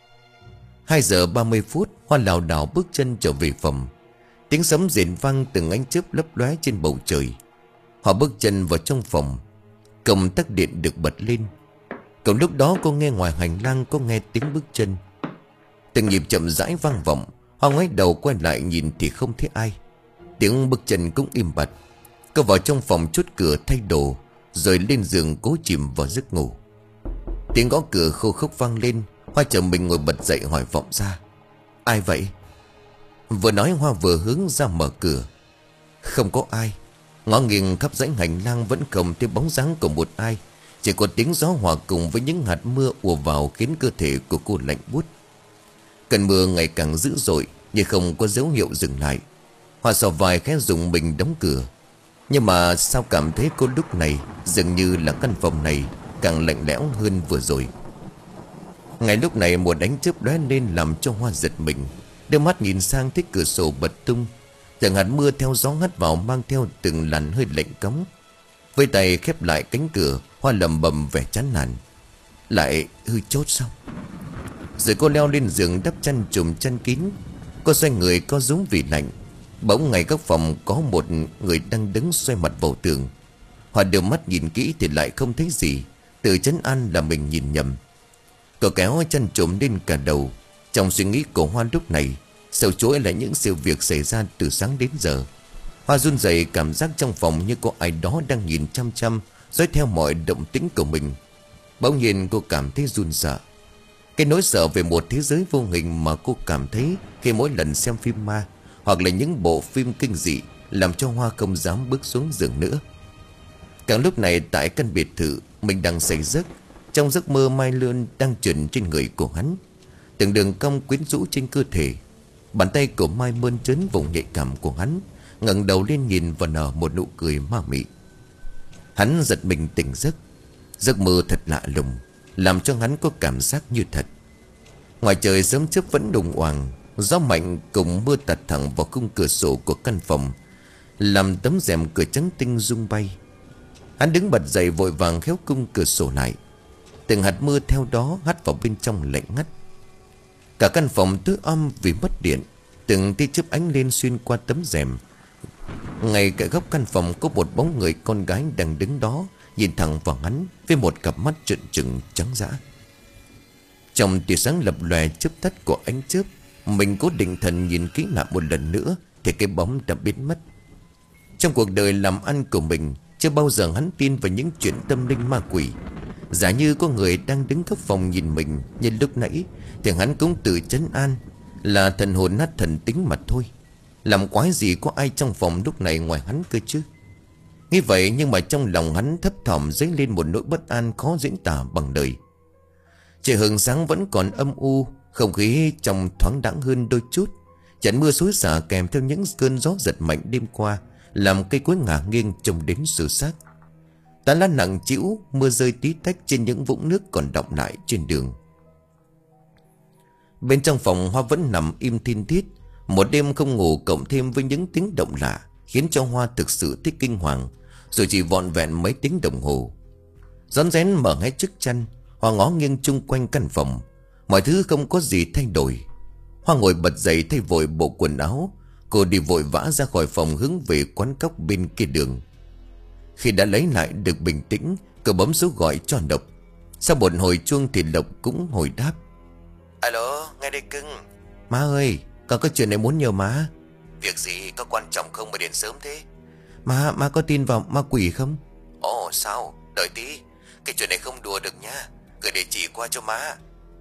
Hai giờ ba mươi phút, Hoa lảo đảo bước chân trở về phòng. Tiếng sấm rền vang từng ánh chớp lấp lóe trên bầu trời. Hoa bước chân vào trong phòng. Công tắc điện được bật lên. Cùng lúc đó cô nghe ngoài hành lang có nghe tiếng bước chân. Từng nhịp chậm rãi vang vọng. Hoa ngoái đầu quay lại nhìn thì không thấy ai. Tiếng bước chân cũng im bặt. Cô vào trong phòng chốt cửa thay đồ, rồi lên giường cố chìm vào giấc ngủ. Tiếng gõ cửa khô khốc vang lên. Hoa chờ mình ngồi bật dậy hỏi vọng ra. Ai vậy? Vừa nói Hoa vừa hướng ra mở cửa. Không có ai. Ngó nghiêng khắp dãy hành lang vẫn không thấy bóng dáng của một ai. Chỉ có tiếng gió hòa cùng với những hạt mưa ùa vào khiến cơ thể của cô lạnh buốt. Cơn mưa ngày càng dữ dội, nhưng không có dấu hiệu dừng lại. Hoa xỏ vai khẽ dùng mình đóng cửa. Nhưng mà sao cảm thấy cô lúc này dường như là căn phòng này càng lạnh lẽo hơn vừa rồi. Ngay lúc này một ánh chớp lóe lên làm cho Hoa giật mình. Đưa mắt nhìn sang thấy cửa sổ bật tung. Từng hạt mưa theo gió hắt vào mang theo từng làn hơi lạnh cóng. Với tay khép lại cánh cửa, Hoa lẩm bẩm vẻ chán nản. Lại hư chốt sao? Rồi cô leo lên giường đắp chăn trùm chăn kín. Cô xoay người co rúm vì lạnh. Bỗng ngay góc phòng có một người đang đứng xoay mặt vào tường. Hoa đưa mắt nhìn kỹ thì lại không thấy gì. Tự trấn an là mình nhìn nhầm. Cô kéo chăn trùm lên cả đầu. Trong suy nghĩ của Hoa lúc này, sâu chuỗi là những sự việc xảy ra từ sáng đến giờ. Hoa run rẩy, cảm giác trong phòng như có ai đó đang nhìn chăm chăm, dõi theo mọi động tĩnh của mình. Bỗng nhiên cô cảm thấy run sợ. Cái nỗi sợ về một thế giới vô hình mà cô cảm thấy khi mỗi lần xem phim ma, hoặc là những bộ phim kinh dị, làm cho Hoa không dám bước xuống giường nữa. Càng lúc này tại căn biệt thự, mình đang say giấc. Trong giấc mơ Mai Lươn đang trườn trên người của hắn. Từng đường cong quyến rũ trên cơ thể. Bàn tay của Mai mơn trớn vùng nhạy cảm của hắn, ngẩng đầu lên nhìn và nở một nụ cười ma mị. Hắn giật mình tỉnh giấc. Giấc mơ thật lạ lùng, làm cho hắn có cảm giác như thật. Ngoài trời sớm chớp vẫn đùng oàng, gió mạnh cùng mưa tạt thẳng vào khung cửa sổ của căn phòng, làm tấm rèm cửa trắng tinh rung bay. Hắn đứng bật dậy vội vàng khéo cung cửa sổ lại. Từng hạt mưa theo đó hắt vào bên trong lạnh ngắt. Cả căn phòng tối om vì mất điện. Từng tia chớp ánh lên xuyên qua tấm rèm. Ngay cả góc căn phòng có một bóng người con gái đang đứng đó, nhìn thẳng vào hắn với một cặp mắt trợn trừng trắng dã. Trong tia sáng lập lòe chớp tắt của ánh chớp, mình cố định thần nhìn kỹ lại một lần nữa thì cái bóng đã biến mất. Trong cuộc đời làm ăn của mình, chưa bao giờ hắn tin vào những chuyện tâm linh ma quỷ. Giả như có người đang đứng góc phòng nhìn mình như lúc nãy, thì hắn cũng tự trấn an là thần hồn nát thần tính mà thôi. Làm quái gì có ai trong phòng lúc này ngoài hắn cơ chứ. Nghĩ vậy nhưng mà trong lòng hắn thấp thỏm dấy lên một nỗi bất an khó diễn tả bằng lời. Trời hừng sáng vẫn còn âm u, không khí trong thoáng đãng hơn đôi chút. Trận mưa xối xả kèm theo những cơn gió giật mạnh đêm qua làm cây cối ngả nghiêng trông đến sơ xác. Tán lá nặng trĩu, mưa rơi tí tách trên những vũng nước còn đọng lại trên đường. Bên trong phòng Hoa vẫn nằm im thin thít. Một đêm không ngủ cộng thêm với những tiếng động lạ khiến cho Hoa thực sự thích kinh hoàng. Rồi chỉ vọn vẹn mấy tiếng đồng hồ. Rón rén mở ngay chiếc chăn, Hoa ngó nghiêng chung quanh căn phòng. Mọi thứ không có gì thay đổi. Hoa ngồi bật dậy thay vội bộ quần áo. Cô đi vội vã ra khỏi phòng hướng về quán cóc bên kia đường. Khi đã lấy lại được bình tĩnh, cô bấm số gọi cho Lộc. Sau một hồi chuông thì Lộc cũng hồi đáp. Alo, nghe đây cưng. Má ơi, con có chuyện này muốn nhờ má. Việc gì, có quan trọng không mà điện sớm thế? Má, má có tin vào ma quỷ không? Ồ sao, đợi tí. Cái chuyện này không đùa được nha. Gửi địa chỉ qua cho má.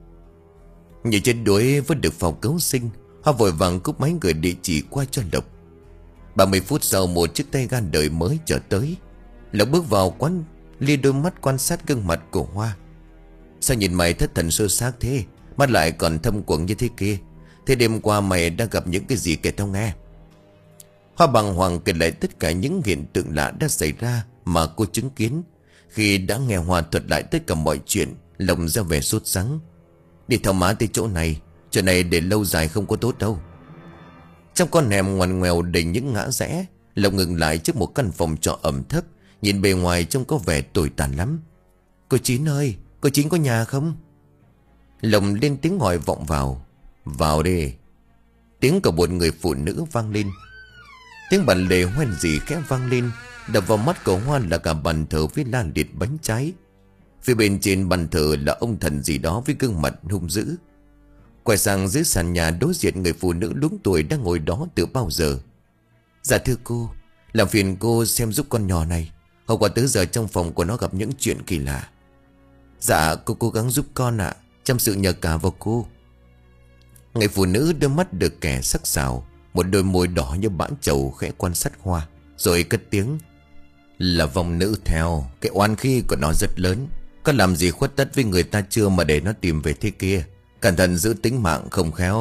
Như chết đuối vẫn được phòng cứu sinh, Hoa vội vàng cúp máy gửi địa chỉ qua cho Lộc. Ba mươi phút sau một chiếc tay ga đợi mới trở tới. Lộc bước vào quán, lia đôi mắt quan sát gương mặt của Hoa. Sao nhìn mày thất thần sơ xác thế? Mắt lại còn thâm quầng như thế kia. Thế đêm qua mày đã gặp những cái gì kể tao nghe? Hoa bàng hoàng kể lại tất cả những hiện tượng lạ đã xảy ra mà cô chứng kiến. Khi đã nghe Hoa thuật lại tất cả mọi chuyện, Lộc ra vẻ sốt sắng. Đi theo má tới chỗ này, chỗ này để lâu dài không có tốt đâu. Trong con hẻm ngoằn ngoèo đầy những ngã rẽ, Lộc ngừng lại trước một căn phòng trọ ẩm thấp. Nhìn bề ngoài trông có vẻ tồi tàn lắm. Cô Chín ơi, cô Chín có nhà không? Lộc lên tiếng hỏi vọng vào. Vào đi. Tiếng của một người phụ nữ vang lên. Tiếng bàn lề hoen gì khẽ vang lên. Đập vào mắt của Hoa là cả bàn thờ với la liệt bánh trái. Phía bên trên bàn thờ là ông thần gì đó với gương mặt hung dữ. Quay sang dưới sàn nhà đối diện người phụ nữ đúng tuổi đang ngồi đó từ bao giờ. Dạ thưa cô, làm phiền cô xem giúp con nhỏ này. Hôm qua tới giờ trong phòng của nó gặp những chuyện kỳ lạ. Dạ cô cố gắng giúp con ạ. Chăm sự nhờ cả vào cô. Người phụ nữ đôi mắt được kẻ sắc sảo, một đôi môi đỏ như bã trầu khẽ quan sát Hoa, rồi cất tiếng. Là vong nữ theo. Cái oan khí của nó rất lớn. Có làm gì khuất tất với người ta chưa mà để nó tìm về thế kia. Cẩn thận giữ tính mạng không khéo.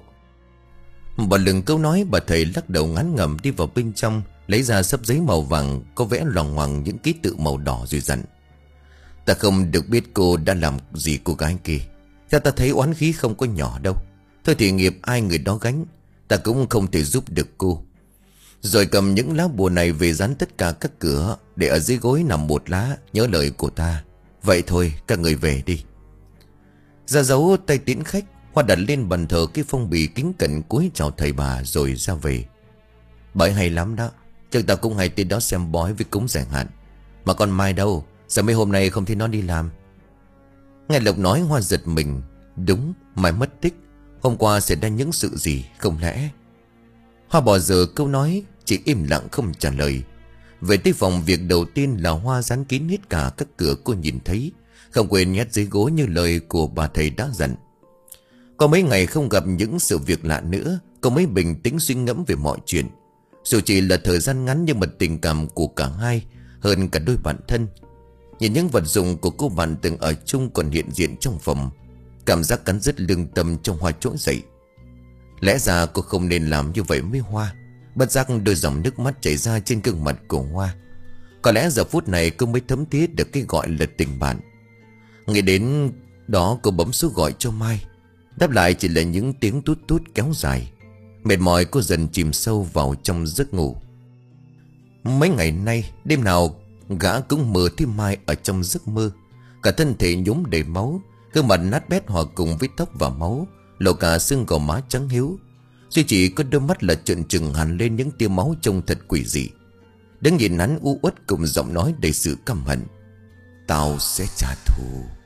Bà lừng câu nói, bà thầy lắc đầu ngán ngẩm đi vào bên trong, lấy ra sấp giấy màu vàng có vẽ loằng ngoằng những ký tự màu đỏ rồi dặn. Ta không được biết cô đã làm gì cô gái kia. Theo ta thấy oán khí không có nhỏ đâu. Thôi thì nghiệp ai người đó gánh. Ta cũng không thể giúp được cô. Rồi cầm những lá bùa này về dán tất cả các cửa, để ở dưới gối nằm một lá, nhớ lời của ta. Vậy thôi các người về đi. Ra dấu tay tiễn khách, Hoa đặt lên bàn thờ cái phong bì kính cẩn cúi chào thầy bà rồi ra về. Bởi hay lắm đó. Chắc ta cũng hay tên đó xem bói với cúng giải hạn. Mà con Mai đâu? Sao mấy hôm nay không thấy nó đi làm? Nghe Lộc nói Hoa giật mình. Đúng, Mai mất tích. Hôm qua xảy ra những sự gì không lẽ? Hoa bỏ giờ câu nói, chỉ im lặng không trả lời. Về tới phòng, việc đầu tiên là Hoa dán kín hết cả các cửa cô nhìn thấy, không quên nhét dưới gối như lời của bà thầy đã dặn. Có mấy ngày không gặp những sự việc lạ nữa, cô mới bình tĩnh suy ngẫm về mọi chuyện. Dù chỉ là thời gian ngắn nhưng mà tình cảm của cả hai hơn cả đôi bạn thân. Nhìn những vật dụng của cô bạn từng ở chung còn hiện diện trong phòng, cảm giác cắn rứt lương tâm trong Hoa trỗi dậy. Lẽ ra cô không nên làm như vậy với Hoa. Bất giác đôi dòng nước mắt chảy ra trên gương mặt của Hoa. Có lẽ giờ phút này cô mới thấm thía được cái gọi là tình bạn. Nghĩ đến đó cô bấm số gọi cho Mai. Đáp lại chỉ là những tiếng tút tút kéo dài. Mệt mỏi cô dần chìm sâu vào trong giấc ngủ. Mấy ngày nay đêm nào gã cũng mơ thấy Mai ở trong giấc mơ. Cả thân thể nhúm đầy máu, gương mặt nát bét hòa cùng với tóc và máu, lộ cả xương gò má trắng hiếu. Duy chỉ có đôi mắt là trợn trừng hằn lên những tia máu trông thật quỷ dị. Đứng nhìn hắn u uất cùng giọng nói đầy sự căm hận: "Tao sẽ trả thù."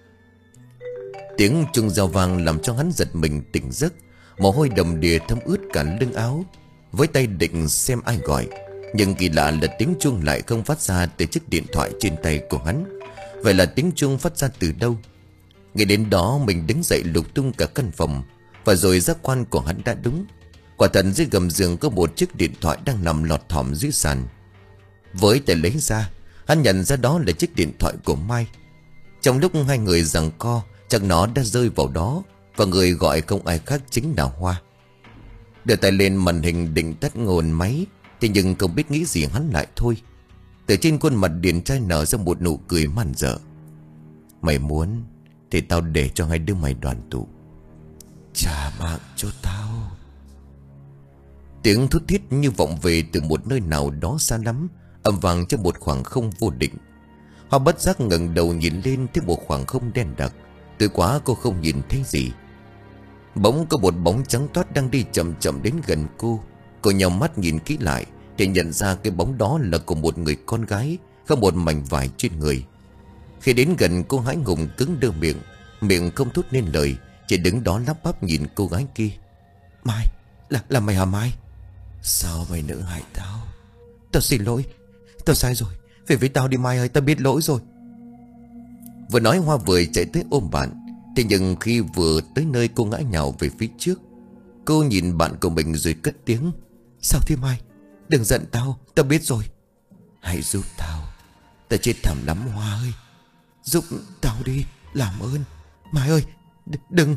Tiếng chuông reo vang làm cho hắn giật mình tỉnh giấc. Mồ hôi đầm đìa thấm ướt cả lưng áo. Với tay định xem ai gọi, nhưng kỳ lạ là tiếng chuông lại không phát ra từ chiếc điện thoại trên tay của hắn. Vậy là tiếng chuông phát ra từ đâu? Nghĩ đến đó mình đứng dậy lục tung cả căn phòng. Và rồi giác quan của hắn đã đúng. Quả thật dưới gầm giường có một chiếc điện thoại đang nằm lọt thỏm dưới sàn. Với tay lấy ra, hắn nhận ra đó là chiếc điện thoại của Mai. Trong lúc hai người giằng co, chắc nó đã rơi vào đó. Và người gọi không ai khác chính là Hoa. Đưa tay lên màn hình định tắt nguồn máy, thì nhưng không biết nghĩ gì hắn lại thôi. Từ trên khuôn mặt điển trai nở ra một nụ cười man dợ: "Mày muốn thì tao để cho hai đứa mày đoàn tụ. Trả mạng cho tao." Tiếng thút thít như vọng về từ một nơi nào đó xa lắm, âm vang trong một khoảng không vô định. Hoa bất giác ngẩng đầu nhìn lên thấy một khoảng không đen đặc. Tối quá cô không nhìn thấy gì. Bỗng có một bóng trắng toát đang đi chậm chậm đến gần cô. Cô nhào mắt nhìn kỹ lại thì nhận ra cái bóng đó là của một người con gái, không một mảnh vải trên người. Khi đến gần cô hãi hùng cứng đơ miệng, miệng không thốt nên lời, chỉ đứng đó lắp bắp nhìn cô gái kia. "Mai, là là mày hả Mai? Sao mày nỡ hại tao?" "Tao xin lỗi, tao sai rồi, về với tao đi Mai ơi, tao biết lỗi rồi." Vừa nói Hoa vừa chạy tới ôm bạn. Thế nhưng khi vừa tới nơi cô ngã nhào về phía trước. Cô nhìn bạn của mình rồi cất tiếng: "Sao thế Mai? Đừng giận tao, tao biết rồi." "Hãy giúp tao, tao chết thảm lắm Hoa ơi. Giúp tao đi, làm ơn. Mai ơi, đ đừng."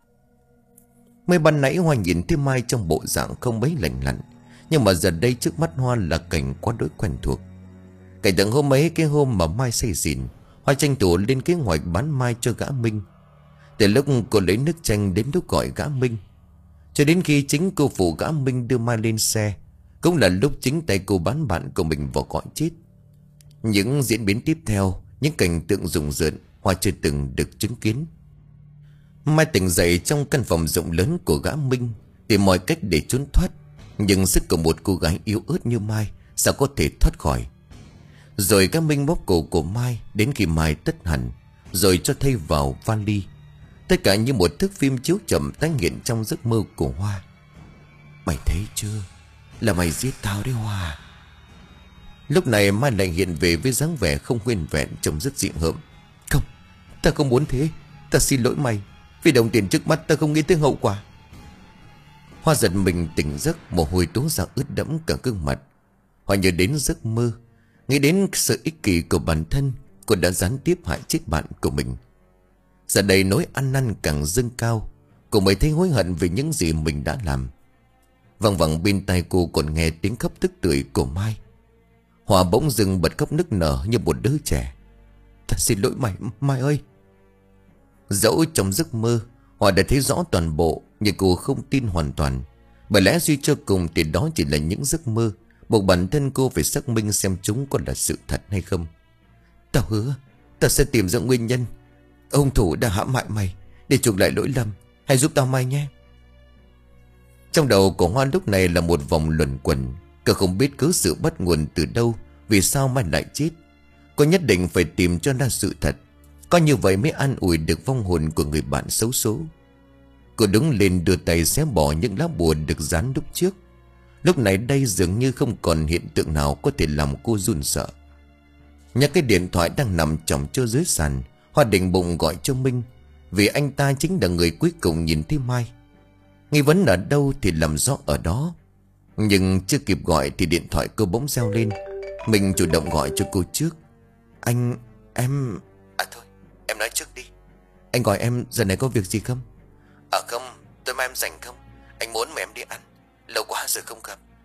Mới ban nãy Hoa nhìn thấy Mai trong bộ dạng không mấy lành lặn, nhưng mà giờ đây trước mắt Hoa là cảnh quá đỗi quen thuộc. Cảnh tượng hôm ấy, cái hôm mà Mai say xỉn, Hoa tranh thủ lên kế hoạch bán Mai cho gã Minh. Từ lúc cô lấy nước chanh đến lúc gọi gã Minh, cho đến khi chính cô phụ gã Minh đưa Mai lên xe, cũng là lúc chính tay cô bán bạn của mình vào cõi chết. Những diễn biến tiếp theo, những cảnh tượng rùng rợn Hoa chưa từng được chứng kiến. Mai tỉnh dậy trong căn phòng rộng lớn của gã Minh, tìm mọi cách để trốn thoát. Nhưng sức của một cô gái yếu ớt như Mai sao có thể thoát khỏi. Rồi gã Minh bóp cổ của Mai đến khi Mai tất hẳn, rồi cho thay vào vali. Tất cả như một thước phim chiếu chậm tái hiện trong giấc mơ của Hoa. "Mày thấy chưa? Là mày giết tao đấy Hoa." Lúc này Mai lại hiện về với dáng vẻ không nguyên vẹn, trông rất dị hợm. "Không, ta không muốn thế. Ta xin lỗi mày. Vì đồng tiền trước mắt ta không nghĩ tới hậu quả." Hoa giật mình tỉnh giấc, mồ hôi túa ra ướt đẫm cả gương mặt. Hoa nhớ đến giấc mơ, nghĩ đến sự ích kỷ của bản thân. Cô đã gián tiếp hại chết bạn của mình. Giờ đây nỗi ăn năn càng dâng cao. Cô mới thấy hối hận về những gì mình đã làm. Văng vẳng bên tai cô còn nghe tiếng khóc tức tưởi của Mai. Hoa bỗng dưng bật khóc nức nở như một đứa trẻ. "Ta xin lỗi mày, Mai ơi." Dẫu trong giấc mơ Hoa đã thấy rõ toàn bộ, nhưng cô không tin hoàn toàn. Bởi lẽ suy cho cùng thì đó chỉ là những giấc mơ, buộc bản thân cô phải xác minh xem chúng có là sự thật hay không. "Tao hứa, tao sẽ tìm ra nguyên nhân hung thủ đã hãm hại mày để chuộc lại lỗi lầm. Hãy giúp tao Mai nhé." Trong đầu của Hoa lúc này là một vòng luẩn quẩn. Cô không biết cứ sự bắt nguồn từ đâu, vì sao Mai lại chết. Cô nhất định phải tìm cho ra sự thật. Có như vậy mới an ủi được vong hồn của người bạn xấu số. Cô đứng lên đưa tay xé bỏ những lá bùa được dán lúc trước. Lúc này đây dường như không còn hiện tượng nào có thể làm cô run sợ. Nhắc cái điện thoại đang nằm chồng chơ dưới sàn, Hoa định bụng gọi cho Minh, vì anh ta chính là người cuối cùng nhìn thấy Mai. Nghi vấn ở đâu thì làm rõ ở đó. Nhưng chưa kịp gọi thì điện thoại cô bỗng reo lên. Mình chủ động gọi cho cô trước. "Anh, em..." "À thôi, em nói trước đi." "Anh gọi em giờ này có việc gì không?" "À không, tối mai em rảnh không? Anh muốn mời em đi ăn. Lâu quá rồi không gặp.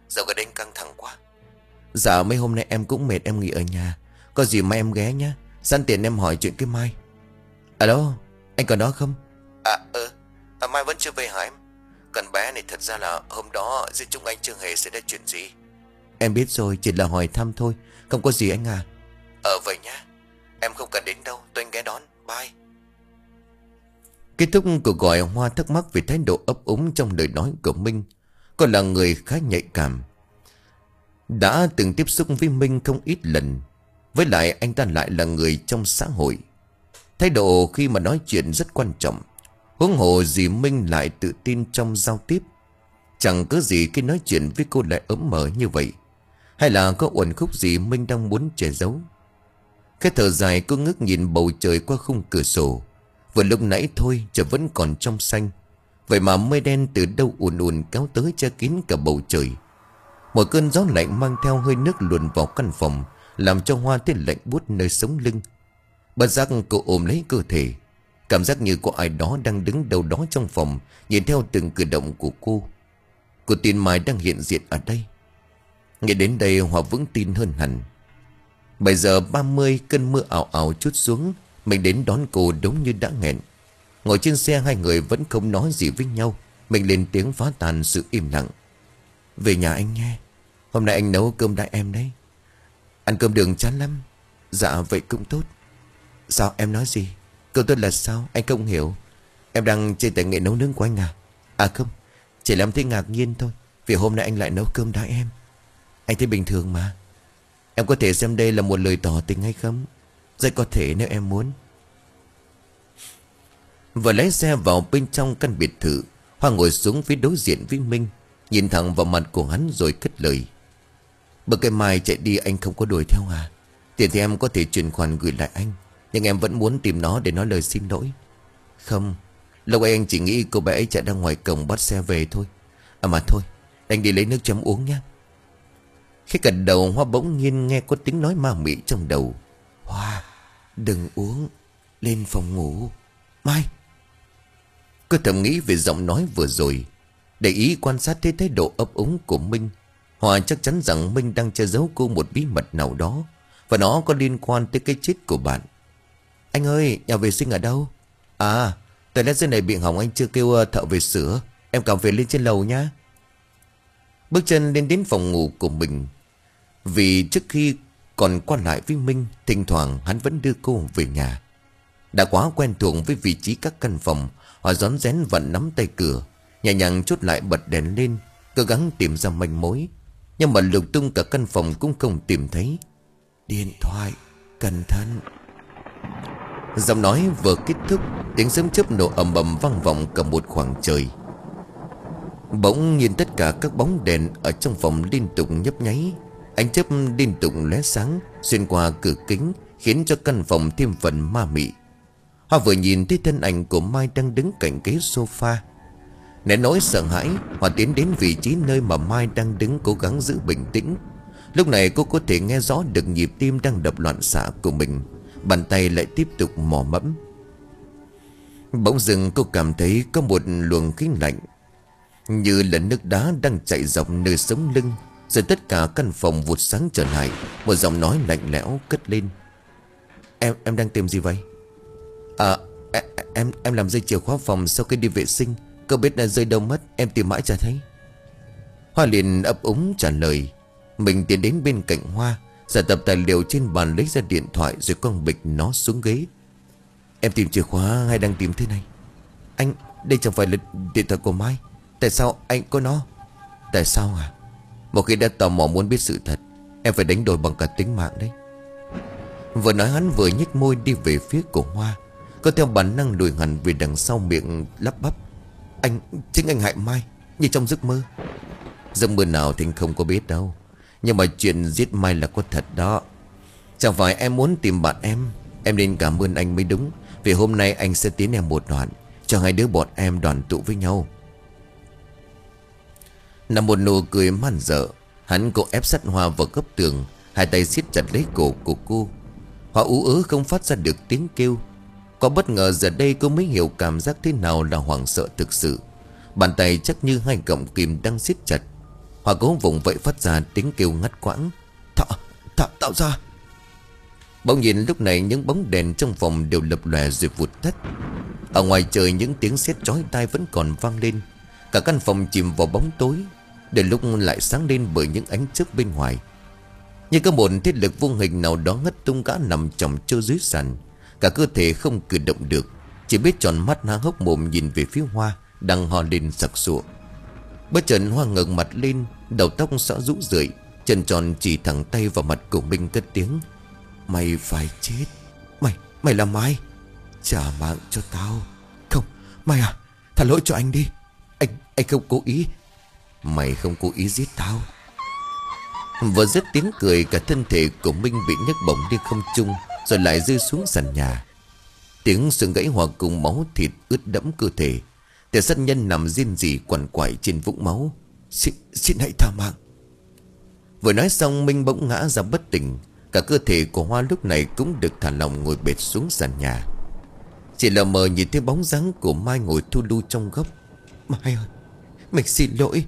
Dạo gần đây anh căng thẳng quá. Dạ mấy hôm nay em cũng mệt, em nghỉ ở nhà. Có gì mai em ghé nhá. Sẵn tiện em hỏi chuyện cái Mai. Alo, anh còn đó không? À ừ, à, Mai vẫn chưa về hả em? Con bé này thật ra là hôm đó giữa chúng anh chưa hề xảy ra chuyện gì. Em biết rồi, chỉ là hỏi thăm thôi. Không có gì anh à. Ờ vậy nhá. Em không cần đến đâu, tôi anh ghé đón. Bye. Kết thúc cuộc gọi, Hoa thắc mắc về thái độ ấp úng trong lời nói của Minh. Cô là người khá nhạy cảm, đã từng tiếp xúc với Minh không ít lần. Với lại anh ta lại là người trong xã hội, thái độ khi mà nói chuyện rất quan trọng. Huống hồ gì Minh lại tự tin trong giao tiếp. Chẳng có gì khi nói chuyện với cô lại ấm mở như vậy. Hay là có uẩn khúc gì Minh đang muốn che giấu? Cái thở dài, cô ngước nhìn bầu trời qua khung cửa sổ. Vừa lúc nãy thôi trời vẫn còn trong xanh, vậy mà mây đen từ đâu ùn ùn kéo tới che kín cả bầu trời. Một cơn gió lạnh mang theo hơi nước luồn vào căn phòng, làm cho Hoa thấy lạnh buốt nơi sống lưng. Bất giác cô ôm lấy cơ thể, cảm giác như có ai đó đang đứng đâu đó trong phòng, nhìn theo từng cử động của cô. Cô tin Mai đang hiện diện ở đây. Nghĩ đến đây Hoa vững tin hơn hẳn. Bảy giờ ba mươi, cơn mưa ảo ảo trút xuống. Mình đến đón cô đúng như đã hẹn. Ngồi trên xe hai người vẫn không nói gì với nhau. Mình lên tiếng phá tan sự im lặng. Về nhà anh nghe, hôm nay anh nấu cơm đãi em đấy. Ăn cơm đường chán lắm. Dạ vậy cũng tốt. Sao em nói gì? Câu tốt là sao? Anh không hiểu. Em đang chơi tài nghệ nấu nướng của anh à? À không, chỉ làm thấy ngạc nhiên thôi, vì hôm nay anh lại nấu cơm đãi em. Anh thấy bình thường mà. Em có thể xem đây là một lời tỏ tình hay không? Rất có thể nếu em muốn. Vừa lái xe vào bên trong căn biệt thự, Hoa ngồi xuống phía đối diện với Minh, nhìn thẳng vào mặt của hắn rồi cất lời. Bữa cái Mai chạy đi anh không có đuổi theo à? Tiền thì em có thể chuyển khoản gửi lại anh, nhưng em vẫn muốn tìm nó để nói lời xin lỗi. Không, lúc ấy anh chỉ nghĩ cô bé ấy chạy ra ngoài cổng bắt xe về thôi. À mà thôi, anh đi lấy nước chấm uống nhé. Khi gật đầu, Hoa bỗng nhiên nghe có tiếng nói ma mị trong đầu. Hoa, đừng uống, lên phòng ngủ. Mai. Cô thầm nghĩ về giọng nói vừa rồi, để ý quan sát thấy thái độ ấp úng của Minh. Hoa chắc chắn rằng Minh đang che giấu cô một bí mật nào đó, và nó có liên quan tới cái chết của bạn. Anh ơi, nhà vệ sinh ở đâu? À, toilet dưới này bị hỏng, anh chưa kêu thợ về sửa. Em cảm về lên trên lầu nhá. Bước chân lên đến phòng ngủ của mình. Vì trước khi còn qua lại với Minh, thỉnh thoảng hắn vẫn đưa cô về nhà. Đã quá quen thuộc với vị trí các căn phòng, họ rón rén vẫn nắm tay cửa, nhẹ nhàng chốt lại bật đèn lên, cố gắng tìm ra manh mối. Nhưng mà lục tung cả căn phòng cũng không tìm thấy. Điện thoại, cẩn thận. Giọng nói vừa kết thúc, tiếng sấm chớp nổ ầm ầm vang vọng cả một khoảng trời. Bỗng nhìn tất cả các bóng đèn ở trong phòng liên tục nhấp nháy, ánh chớp liên tục lóe sáng xuyên qua cửa kính, khiến cho căn phòng thêm phần ma mị. Họ vừa nhìn thấy thân ảnh của Mai đang đứng cạnh ghế sofa. Nén nỗi sợ hãi, họ tiến đến vị trí nơi mà Mai đang đứng, cố gắng giữ bình tĩnh. Lúc này cô có thể nghe rõ được nhịp tim đang đập loạn xạ của mình. Bàn tay lại tiếp tục mò mẫm. Bỗng dưng cô cảm thấy có một luồng khí lạnh, như là nước đá đang chạy dọc nơi sống lưng. Rồi tất cả căn phòng vụt sáng trở lại. Một giọng nói lạnh lẽo cất lên. Em em đang tìm gì vậy? À em em, em làm rơi chìa khóa phòng sau khi đi vệ sinh. Cô biết là rơi đâu mất, em tìm mãi chả thấy. Hoa liền ấp úng trả lời. Mình tiến đến bên cạnh Hoa, giả tập tài liệu trên bàn, lấy ra điện thoại rồi quăng bịch nó xuống ghế. Em tìm chìa khóa hay đang tìm thế này? Anh, đây chẳng phải là điện thoại của Mai. Tại sao anh có nó? Tại sao à? Một khi đã tò mò muốn biết sự thật, em phải đánh đổi bằng cả tính mạng đấy. Vừa nói hắn vừa nhếch môi đi về phía của Hoa. Có theo bản năng lùi hẳn về đằng sau, miệng lắp bắp. Anh, chính anh hại Mai, như trong giấc mơ. Giấc mơ nào thì anh không có biết đâu, nhưng mà chuyện giết Mai là có thật đó. Chẳng phải em muốn tìm bạn em. Em nên cảm ơn anh mới đúng, vì hôm nay anh sẽ tiến em một đoạn, cho hai đứa bọn em đoàn tụ với nhau. Nằm một nụ cười man dợ, hắn cố ép sát Hoa vào góc tường, hai tay siết chặt lấy cổ của cô. Hoa ú ớ không phát ra được tiếng kêu. Có bất ngờ giờ đây cô mới hiểu cảm giác thế nào là hoảng sợ thực sự. Bàn tay chắc như hai cọng kìm đang siết chặt. Hoa cố vùng vậy phát ra tiếng kêu ngắt quãng. Thảo, Thảo, Thảo ra. Bỗng nhìn lúc này những bóng đèn trong phòng đều lập lòe rồi vụt tắt. Ở ngoài trời những tiếng sét chói tai vẫn còn vang lên. Cả căn phòng chìm vào bóng tối, để lúc lại sáng lên bởi những ánh chớp bên ngoài. Như có một thiết lực vô hình nào đó ngất tung gã nằm chồng trơ dưới sàn. Cả cơ thể không cử động được, chỉ biết tròn mắt há hốc mồm nhìn về phía Hoa đang hò lên sặc sụa. Bất chợt Hoa ngẩng mặt lên, đầu tóc xõa rũ rượi, chân tròn chỉ thẳng tay vào mặt của Minh cất tiếng. Mày phải chết. Mày, mày là Mai. Trả mạng cho tao. Không, Mai à, thả lỗi cho anh đi. Anh, anh không cố ý. Mày không cố ý giết tao. Vừa dứt tiếng cười, cả thân thể của Minh bị nhấc bổng lên không trung, rồi lại rơi xuống sàn nhà. Tiếng xương gãy hòa cùng máu thịt ướt đẫm cơ thể. Kẻ sát nhân nằm rên rỉ quằn quại trên vũng máu. Xin, xin hãy tha mạng. Vừa nói xong Minh bỗng ngã ra bất tỉnh. Cả cơ thể của Hoa lúc này cũng được thả lỏng ngồi bệt xuống sàn nhà. Chỉ lờ mờ nhìn thấy bóng dáng của Mai ngồi thu lu trong góc. Mai ơi, mình xin lỗi.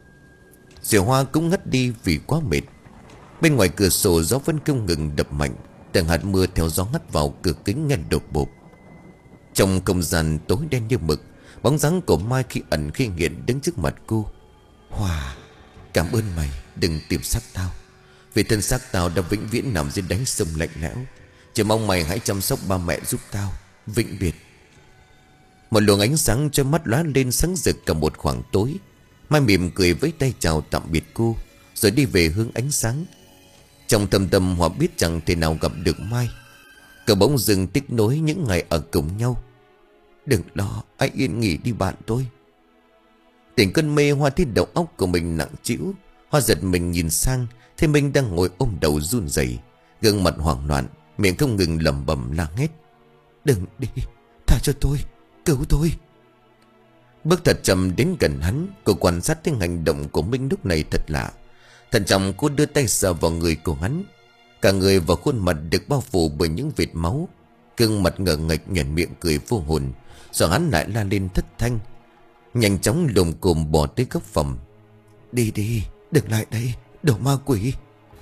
Rồi Hoa cũng ngất đi vì quá mệt. Bên ngoài cửa sổ gió vẫn không ngừng đập mạnh. Từng hạt mưa theo gió hắt vào cửa kính nghe đột bột. Trong không gian tối đen như mực, bóng dáng của Mai khi ẩn khi hiện đứng trước mặt cô. Hoa, cảm ơn mày đừng tìm xác tao, vì thân xác tao đã vĩnh viễn nằm dưới đáy sông lạnh lẽo. Chỉ mong mày hãy chăm sóc ba mẹ giúp tao. Vĩnh biệt. Một luồng ánh sáng cho mắt lóe lên sáng rực cả một khoảng tối. Mai mỉm cười với tay chào tạm biệt cô, rồi đi về hướng ánh sáng. Trong thầm tâm Hoa biết chẳng thể nào gặp được Mai. Cậu bỗng dừng tiếc nối những ngày ở cùng nhau. Đừng lo, hãy yên nghỉ đi bạn tôi. Tỉnh cơn mê, Hoa thấy đầu óc của mình nặng trĩu. Hoa giật mình nhìn sang, thấy Minh đang ngồi ôm đầu run rẩy, gương mặt hoảng loạn, miệng không ngừng lẩm bẩm la hét. Đừng đi, tha cho tôi, cứu tôi. Bước thật chậm đến gần hắn, cô quan sát thấy hành động của Minh lúc này thật lạ. Thận trọng cô đưa tay sờ vào người của hắn. Cả người và khuôn mặt được bao phủ bởi những vệt máu. Gương mặt ngờ nghệch nhoẻn miệng cười vô hồn. Rồi hắn lại la lên thất thanh, nhanh chóng lồm cồm bỏ tới góc phòng. Đi đi, đừng lại đây, đồ ma quỷ.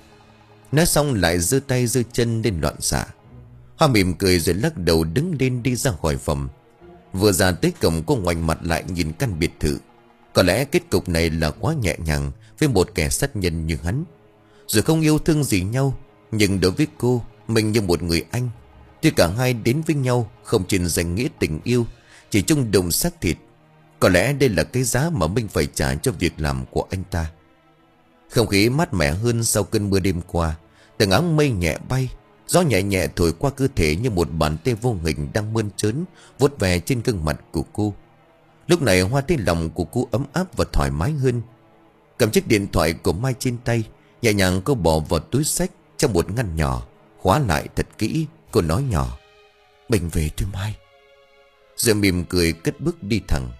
Nói xong lại giơ tay giơ chân lên loạn xạ. Hoa mỉm cười rồi lắc đầu đứng lên đi ra khỏi phòng. Vừa ra tới cổng cô ngoảnh mặt lại nhìn căn biệt thự. Có lẽ kết cục này là quá nhẹ nhàng với một kẻ sát nhân như hắn. Rồi không yêu thương gì nhau, nhưng đối với cô, mình như một người anh. Tuy cả hai đến với nhau không trên danh nghĩa tình yêu, chỉ chung đụng xác thịt. Có lẽ đây là cái giá mà Minh phải trả cho việc làm của anh ta. Không khí mát mẻ hơn sau cơn mưa đêm qua. Từng áng mây nhẹ bay, gió nhẹ nhẹ thổi qua cơ thể như một bàn tay vô hình đang mơn trớn vuốt về trên gương mặt của cô. Lúc này Hoa thấy lòng của cô ấm áp và thoải mái hơn. Cầm chiếc điện thoại của Mai trên tay, nhẹ nhàng cô bỏ vào túi xách trong một ngăn nhỏ, khóa lại thật kỹ. Cô nói nhỏ, mình về thôi Mai. Rồi mỉm cười cất bước đi thẳng.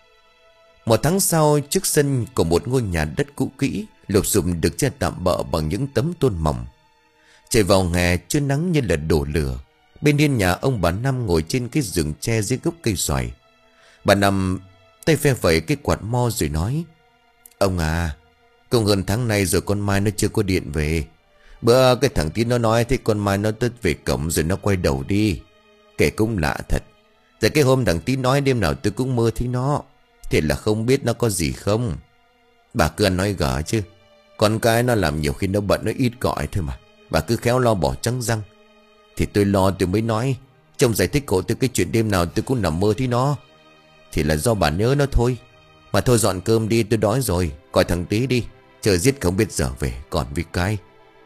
Một tháng sau, trước sân của một ngôi nhà đất cũ kỹ lụp xụp được che tạm bợ bằng những tấm tôn mỏng. Trời vào hè trưa nắng như là đổ lửa. Bên hiên nhà ông bà Năm ngồi trên cái giường tre dưới gốc cây xoài. Bà Năm tay phe phẩy cái quạt mo rồi nói, ông à, cũng hơn tháng nay rồi con Mai nó chưa có điện về. Bữa cái thằng Tín nó nói thấy con Mai nó tới về cổng rồi nó quay đầu đi. Kể cũng lạ thật. Tại cái hôm thằng Tín nói đêm nào tôi cũng mơ thấy nó. Thế là không biết nó có gì không. Bà cứ ăn nói gở chứ. Con cái nó làm nhiều khi nó bận nó ít gọi thôi mà. Bà cứ khéo lo bỏ trắng răng. Thì tôi lo tôi mới nói. Chồng giải thích cổ tôi cái chuyện đêm nào tôi cũng nằm mơ thấy nó. Thì là do bà nhớ nó thôi. Mà thôi dọn cơm đi, tôi đói rồi. Coi thằng Tí đi, chờ giết không biết giờ về còn vì cái.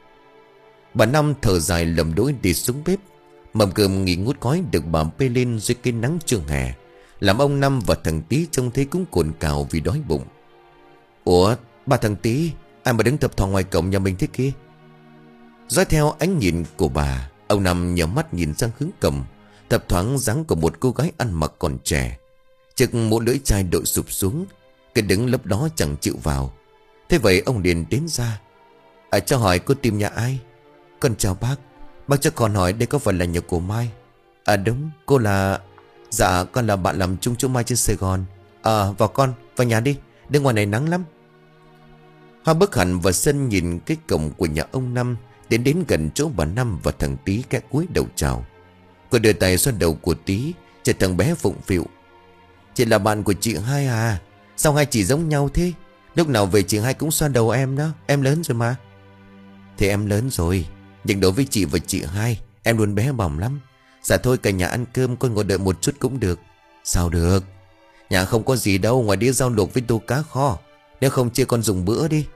Bà Năm thở dài lầm đỗi đi xuống bếp. Mầm cơm nghỉ ngút khói được bà bê lên dưới cái nắng trưa hè, làm ông Năm và thằng Tí trông thấy cũng cồn cào vì đói bụng. Ủa, bà thằng Tí, ai mà đứng thập thò ngoài cổng nhà mình thế kia? Dõi theo ánh nhìn của bà, ông Năm nhắm mắt nhìn sang hướng cổng. Thập thoáng dáng của một cô gái ăn mặc còn trẻ. Chiếc mũ lưỡi chai đội sụp xuống, cái đứng lớp đó chẳng chịu vào. Thế vậy ông liền đến ra. À, cho hỏi cô tìm nhà ai? Con chào bác. Bác cho con hỏi đây có phải là nhà của Mai? À đúng, cô là... Dạ con là bạn làm chung chỗ Mai trên Sài Gòn. À vào con, vào nhà đi, đứng ngoài này nắng lắm. Hoa bước hẳn vào sân nhìn cái cổng của nhà ông Năm. Đến đến gần chỗ bà Năm và thằng Tý cái cúi đầu chào. Cô đưa tay xoa đầu của Tý, cho thằng bé phụng phịu. Chị là bạn của chị hai à? Sao hai chị giống nhau thế? Lúc nào về chị hai cũng xoa đầu em đó. Em lớn rồi mà. Thì em lớn rồi, nhưng đối với chị và chị hai, em luôn bé bỏng lắm. Dạ thôi cả nhà ăn cơm, con ngồi đợi một chút cũng được. Sao được? Nhà không có gì đâu ngoài đĩa rau luộc với tô cá kho. Nếu không chia con dùng bữa đi.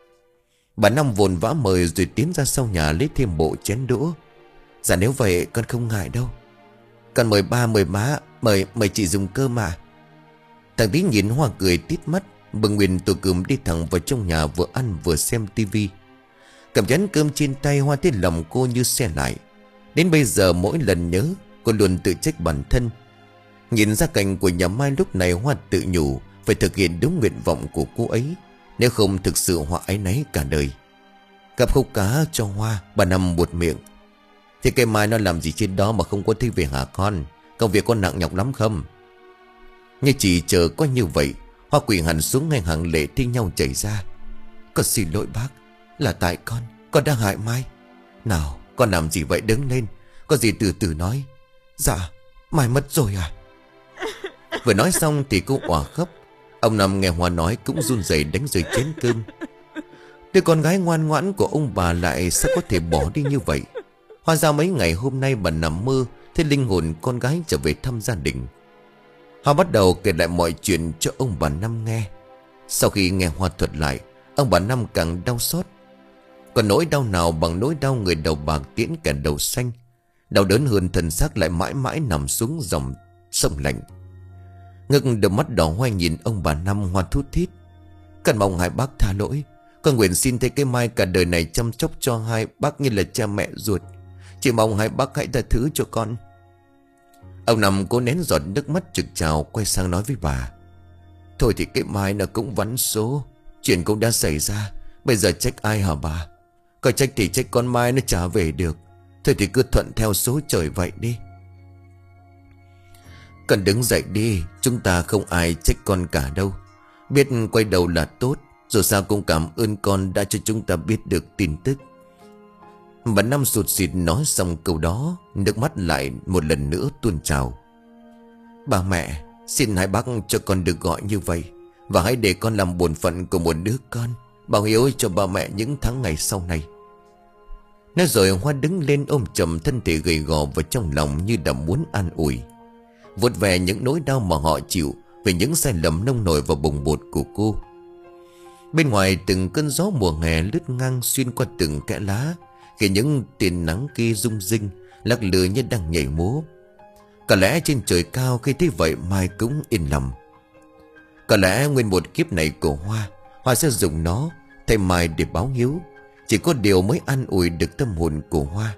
Bà Năm vồn vã mời rồi tiến ra sau nhà lấy thêm bộ chén đũa. Dạ nếu vậy con không ngại đâu. Con mời ba mời má, mời mời chị dùng cơm mà. Thằng Tí nhìn Hoa cười tít mắt, bưng nguyên tô cơm đi thẳng vào trong nhà, vừa ăn vừa xem tivi. Cầm chén cơm trên tay, Hoa thấy lòng cô như xe lại. Đến bây giờ mỗi lần nhớ, cô luôn tự trách bản thân. Nhìn ra cảnh của nhà Mai lúc này, Hoa tự nhủ phải thực hiện đúng nguyện vọng của cô ấy. Nếu không thực sự Hoa áy náy cả đời. Cặp khúc cá cho Hoa, bà Năm buột miệng. Thì cây Mai nó làm gì trên đó mà không có thấy về hả con? Công việc con nặng nhọc lắm không? Như chỉ chờ có như vậy, Hoa quỳ hẳn xuống ngay hàng lệ thi nhau chảy ra. Con xin lỗi bác, là tại con, con đang hại Mai. Nào con làm gì vậy, đứng lên, có gì từ từ nói. Dạ Mai mất rồi à? Vừa nói xong thì cô òa khóc. Ông Năm nghe Hoa nói cũng run rẩy đánh rơi chén cơm. Đứa con gái ngoan ngoãn của ông bà lại sao có thể bỏ đi như vậy? Hoa ra mấy ngày hôm nay bà nằm mơ thấy linh hồn con gái trở về thăm gia đình. Hoa bắt đầu kể lại mọi chuyện cho ông bà Năm nghe. Sau khi nghe Hoa thuật lại, ông bà Năm càng đau xót. Còn nỗi đau nào bằng nỗi đau người đầu bạc tiễn kẻ đầu xanh. Đau đớn hơn thân xác lại mãi mãi nằm xuống dòng sông lạnh. Ngực đôi mắt đỏ hoe nhìn ông bà Năm, Hoa thút thít. Cần mong hai bác tha lỗi. Con nguyện xin thấy cái Mai cả đời này chăm sóc cho hai bác như là cha mẹ ruột. Chỉ mong hai bác hãy tha thứ cho con. Ông Năm cố nén giọt nước mắt trực trào, quay sang nói với bà. Thôi thì cái Mai nó cũng vắn số. Chuyện cũng đã xảy ra, bây giờ trách ai hả bà? Có trách thì trách con Mai nó trả về được. Thôi thì cứ thuận theo số trời vậy đi. Cần đứng dậy đi, chúng ta không ai trách con cả đâu. Biết quay đầu là tốt. Dù sao cũng cảm ơn con đã cho chúng ta biết được tin tức. Bà Năm sụt sịt nói xong câu đó, nước mắt lại một lần nữa tuôn trào. Bà mẹ, xin hai bác cho con được gọi như vậy. Và hãy để con làm bổn phận của một đứa con, báo hiếu cho bà mẹ những tháng ngày sau này. Nói rồi Hoa đứng lên ôm chầm thân thể gầy gò vào trong lòng như đã muốn an ủi. Vuốt về những nỗi đau mà họ chịu về những sai lầm nông nổi và bồng bột của cô. Bên ngoài từng cơn gió mùa hè lướt ngang xuyên qua từng kẽ lá, khi những tia nắng kia rung rinh, lắc lư như đang nhảy múa. Có lẽ trên trời cao khi thấy vậy Mai cũng yên lòng. Có lẽ nguyên một kiếp này của Hoa, Hoa sẽ dùng nó thay Mai để báo hiếu. Chỉ có điều mới an ủi được tâm hồn của Hoa.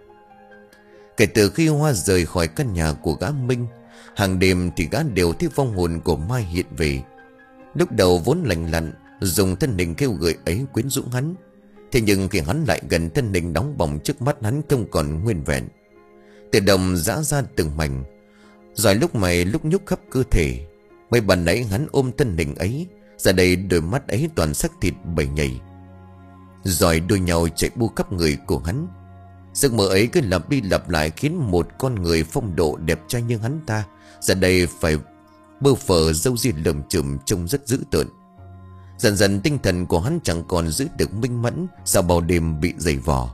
Kể từ khi Hoa rời khỏi căn nhà của gã Minh, hàng đêm thì gã đều thấy vong hồn của Mai hiện về. Lúc đầu vốn lành lặn, dùng thân hình kêu gợi ấy quyến rũ hắn. Thế nhưng khi hắn lại gần, thân hình nóng bỏng trước mắt hắn không còn nguyên vẹn. Từ đồng giã ra từng mảnh, rồi lúc mày lúc nhúc khắp cơ thể. Mấy bàn nãy hắn ôm thân hình ấy, giờ đây đôi mắt ấy toàn sắc thịt bầy nhầy. Rồi đôi nhau chạy bu khắp người của hắn. Giấc mơ ấy cứ lặp đi lặp lại khiến một con người phong độ đẹp trai như hắn ta giờ đây phải bơ phờ râu ria lởm chởm trông rất dữ tợn. Dần dần tinh thần của hắn chẳng còn giữ được minh mẫn sau bao đêm bị dày vò.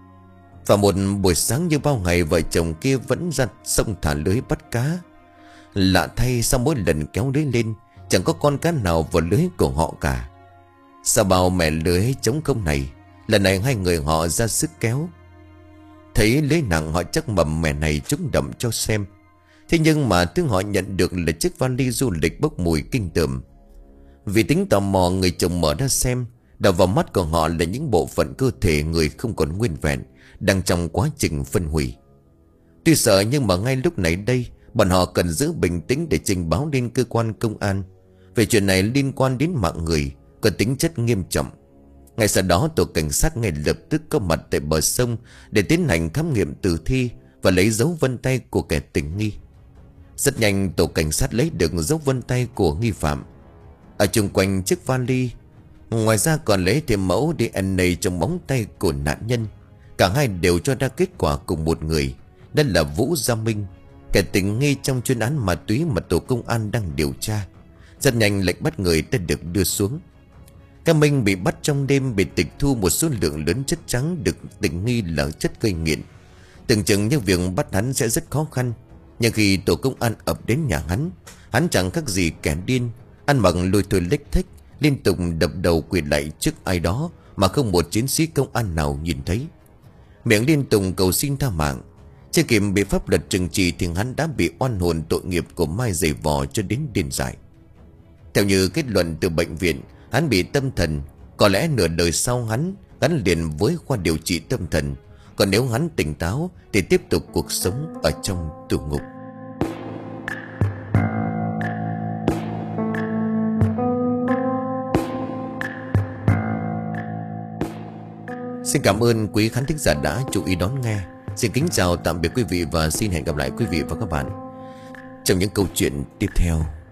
Và một buổi sáng như bao ngày, vợ chồng kia vẫn ra sông thả lưới bắt cá. Lạ thay, sau mỗi lần kéo lưới lên chẳng có con cá nào vào lưới của họ cả. Sau bao mẻ lưới trống không này, lần này hai người họ ra sức kéo. Thấy lưới nặng họ chắc mầm mẻ này trúng đậm cho xem. Thế nhưng mà thứ họ nhận được là chiếc vali du lịch bốc mùi kinh tởm. Vì tính tò mò, người chồng mở ra xem. Đập vào mắt của họ là những bộ phận cơ thể người không còn nguyên vẹn, đang trong quá trình phân hủy. Tuy sợ nhưng mà ngay lúc này đây, bọn họ cần giữ bình tĩnh để trình báo lên cơ quan công an. Về chuyện này liên quan đến mạng người, có tính chất nghiêm trọng. Ngay sau đó tổ cảnh sát ngay lập tức có mặt tại bờ sông để tiến hành khám nghiệm tử thi và lấy dấu vân tay của kẻ tình nghi. Rất nhanh tổ cảnh sát lấy được dấu vân tay của nghi phạm. Ở chung quanh chiếc vali Ngoài ra còn lấy thêm mẫu đê en a trong móng tay của nạn nhân. Cả hai đều cho ra kết quả cùng một người. Đó là Vũ Gia Minh, kẻ tình nghi trong chuyên án ma túy mà tổ công an đang điều tra. Rất nhanh lệnh bắt người đã được đưa xuống. Ca Minh bị bắt trong đêm, bị tịch thu một số lượng lớn chất trắng được tình nghi là chất gây nghiện. Tưởng chừng như việc bắt hắn sẽ rất khó khăn, nhưng khi tổ công an ập đến nhà hắn, hắn chẳng khác gì kẻ điên, ăn mặc lôi thôi lếch thếch, liên tục đập đầu quỳ lạy trước ai đó mà không một chiến sĩ công an nào nhìn thấy. Miệng liên tục cầu xin tha mạng. Chưa kịp bị pháp luật trừng trị thì hắn đã bị oan hồn tội nghiệp của Mai giày vò cho đến điên dại. Theo như kết luận từ bệnh viện, hắn bị tâm thần. Có lẽ nửa đời sau hắn gắn liền với khoa điều trị tâm thần. Còn nếu hắn tỉnh táo thì tiếp tục cuộc sống ở trong tù ngục. Xin cảm ơn quý khán thính giả đã chú ý đón nghe. Xin kính chào tạm biệt quý vị và xin hẹn gặp lại quý vị và các bạn trong những câu chuyện tiếp theo.